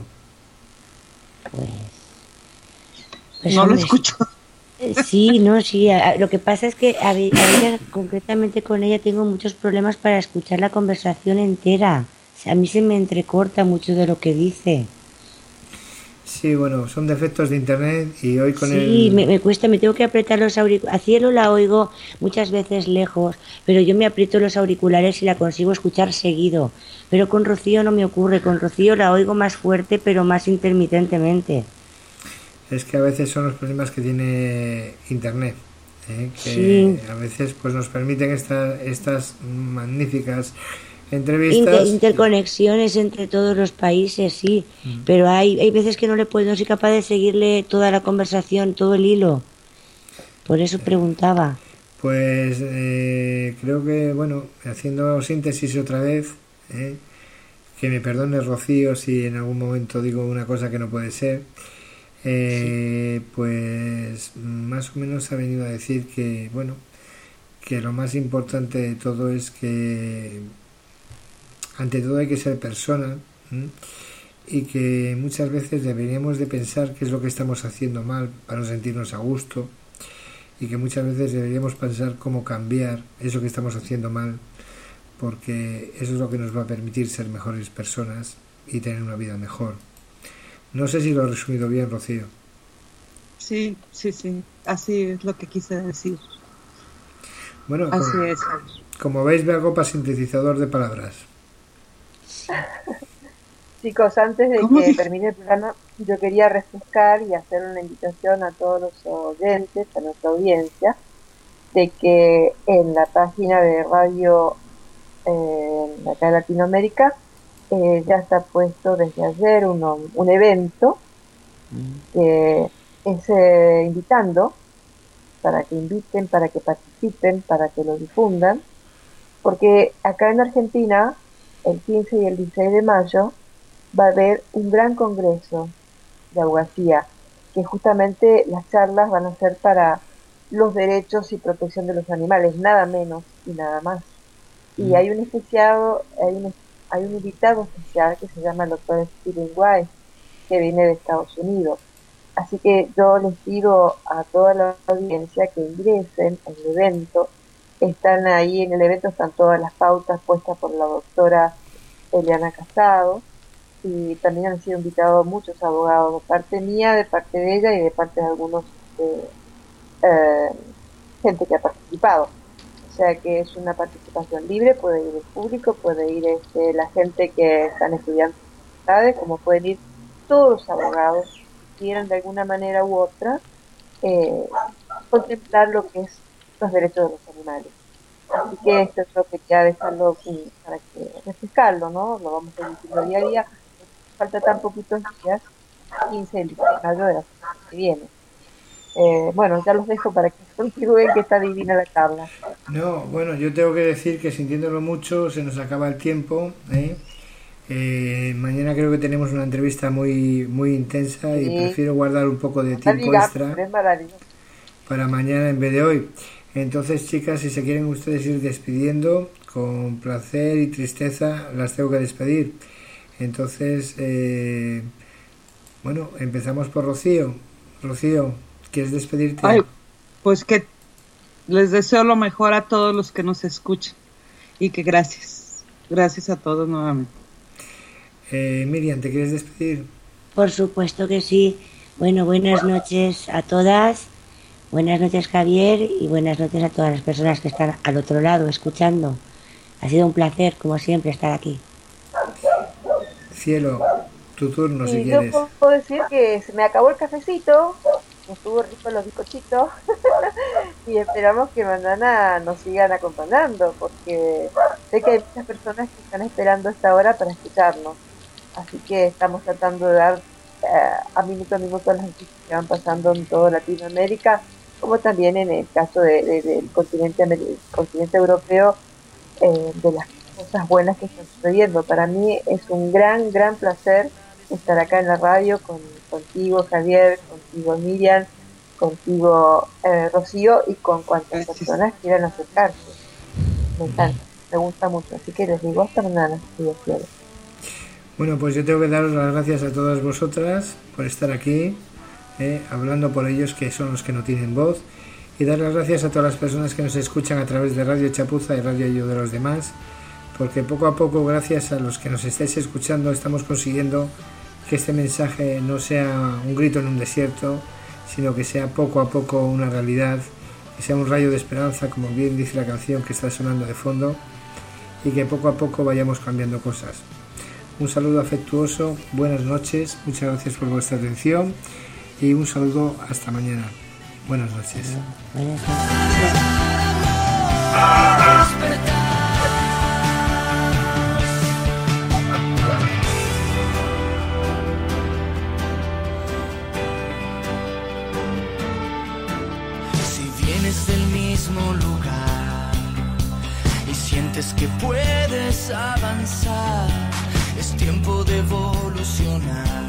Pues No lo hombre, escucho. eh, sí, no, sí. a- a- Lo que pasa es que a, ve- a ella, concretamente con ella, tengo muchos problemas para escuchar la conversación entera. O sea, a mí se me entrecorta mucho de lo que dice. Sí, bueno, son defectos de internet y hoy con Sí, el... me, me cuesta, me tengo que apretar los auriculares. A Cielo la oigo muchas veces lejos, pero yo me aprieto los auriculares y la consigo escuchar seguido. Pero con Rocío no me ocurre, con Rocío la oigo más fuerte, pero más intermitentemente. Es que a veces son los problemas que tiene internet, ¿eh? Que Sí. a veces pues nos permiten esta- estas magníficas Inter- entrevistas. interconexiones entre todos los países, sí, Mm. pero hay, hay veces que no le puedo, no soy capaz de seguirle toda la conversación, todo el hilo. Por eso preguntaba. Pues eh, creo que, bueno, haciendo síntesis otra vez, ¿eh? Que me perdone Rocío si en algún momento digo una cosa que no puede ser, eh, pues más o menos ha venido a decir que, bueno, que lo más importante de todo es que ante todo hay que ser persona, ¿m? Y que muchas veces deberíamos de pensar qué es lo que estamos haciendo mal para no sentirnos a gusto, y que muchas veces deberíamos pensar cómo cambiar eso que estamos haciendo mal, porque eso es lo que nos va a permitir ser mejores personas y tener una vida mejor. No sé si lo he resumido bien, Rocío. Sí, sí, sí. Así es lo que quise decir. Bueno, Así como, es. como veis, me hago para sintetizador de palabras. Chicos, antes de ¿Cómo que se- termine el programa, yo quería refrescar y hacer una invitación a todos los oyentes, a nuestra audiencia, de que en la página de radio eh, de acá de Latinoamérica eh, ya está puesto desde ayer uno- un evento que es eh, invitando para que inviten, para que participen, para que lo difundan, porque acá en Argentina, el quince y el dieciséis de mayo, va a haber un gran congreso de abogacía, que justamente las charlas van a ser para los derechos y protección de los animales, nada menos y nada más. Y hay un especiado, hay un, hay un invitado especial que se llama el doctor Steven White, que viene de Estados Unidos. Así que yo les pido a toda la audiencia que ingresen al evento. Están ahí en el evento, están todas las pautas puestas por la doctora Eliana Casado, y también han sido invitados muchos abogados, de parte mía, de parte de ella y de parte de algunos eh, eh, gente que ha participado. O sea que es una participación libre, puede ir el público, puede ir este, la gente que están estudiando, como pueden ir todos los abogados que quieran de alguna manera u otra eh, contemplar lo que es los derechos de los animales. Así que esto es lo que quería dejarlo mm, para que refrescarlo, ¿no? Lo vamos a ir diciendo día a día. Falta tan poquitos días, quince de mayo de la semana que viene. Eh, bueno, ya los dejo para que continúen, que está divina la charla. No, bueno, yo tengo que decir que sintiéndolo mucho se nos acaba el tiempo, ¿eh? Eh, mañana creo que tenemos una entrevista muy muy intensa y Sí. prefiero guardar un poco de No tiempo digas, extra pero es maravilloso. para mañana en vez de hoy. Entonces, chicas, si se quieren ustedes ir despidiendo, con placer y tristeza las tengo que despedir. Entonces, eh, bueno, empezamos por Rocío. Rocío, ¿quieres despedirte? Ay, pues que les deseo lo mejor a todos los que nos escuchan y que gracias, gracias a todos nuevamente. Eh, Miriam, ¿te quieres despedir? Por supuesto que sí. Bueno, buenas noches a todas. Buenas noches, Javier, y buenas noches a todas las personas que están al otro lado escuchando. Ha sido un placer, como siempre, estar aquí. Cielo, tu turno si Y yo quieres. puedo decir que se me acabó el cafecito, estuvo rico los bizcochitos, y esperamos que mañana nos sigan acompañando, porque sé que hay muchas personas que están esperando esta hora para escucharnos. Así que estamos tratando de dar eh, a minuto a minuto las noticias que van pasando en toda Latinoamérica, como también en el caso de, de- del continente, amer- continente europeo, eh, de las cosas buenas que están sucediendo. Para mí es un gran, gran placer estar acá en la radio con, contigo, Javier, contigo, Miriam, contigo, eh, Rocío, y con cuantas Gracias. personas quieran acercarse. Me encanta, me gusta mucho. Así que les digo hasta mañana, si Dios quiere. Bueno, pues yo tengo que daros las gracias a todas vosotras por estar aquí, eh, hablando por ellos, que son los que no tienen voz, y dar las gracias a todas las personas que nos escuchan a través de Radio Chapuza y Radio Yo de los Demás, porque poco a poco, gracias a los que nos estáis escuchando, estamos consiguiendo que este mensaje no sea un grito en un desierto, sino que sea poco a poco una realidad, que sea un rayo de esperanza, como bien dice la canción que está sonando de fondo, y que poco a poco vayamos cambiando cosas. Un saludo afectuoso, buenas noches, muchas gracias por vuestra atención y un saludo hasta mañana. Buenas noches. Buenas noches. Si vienes del mismo lugar y sientes que puedes avanzar, es tiempo de evolucionar.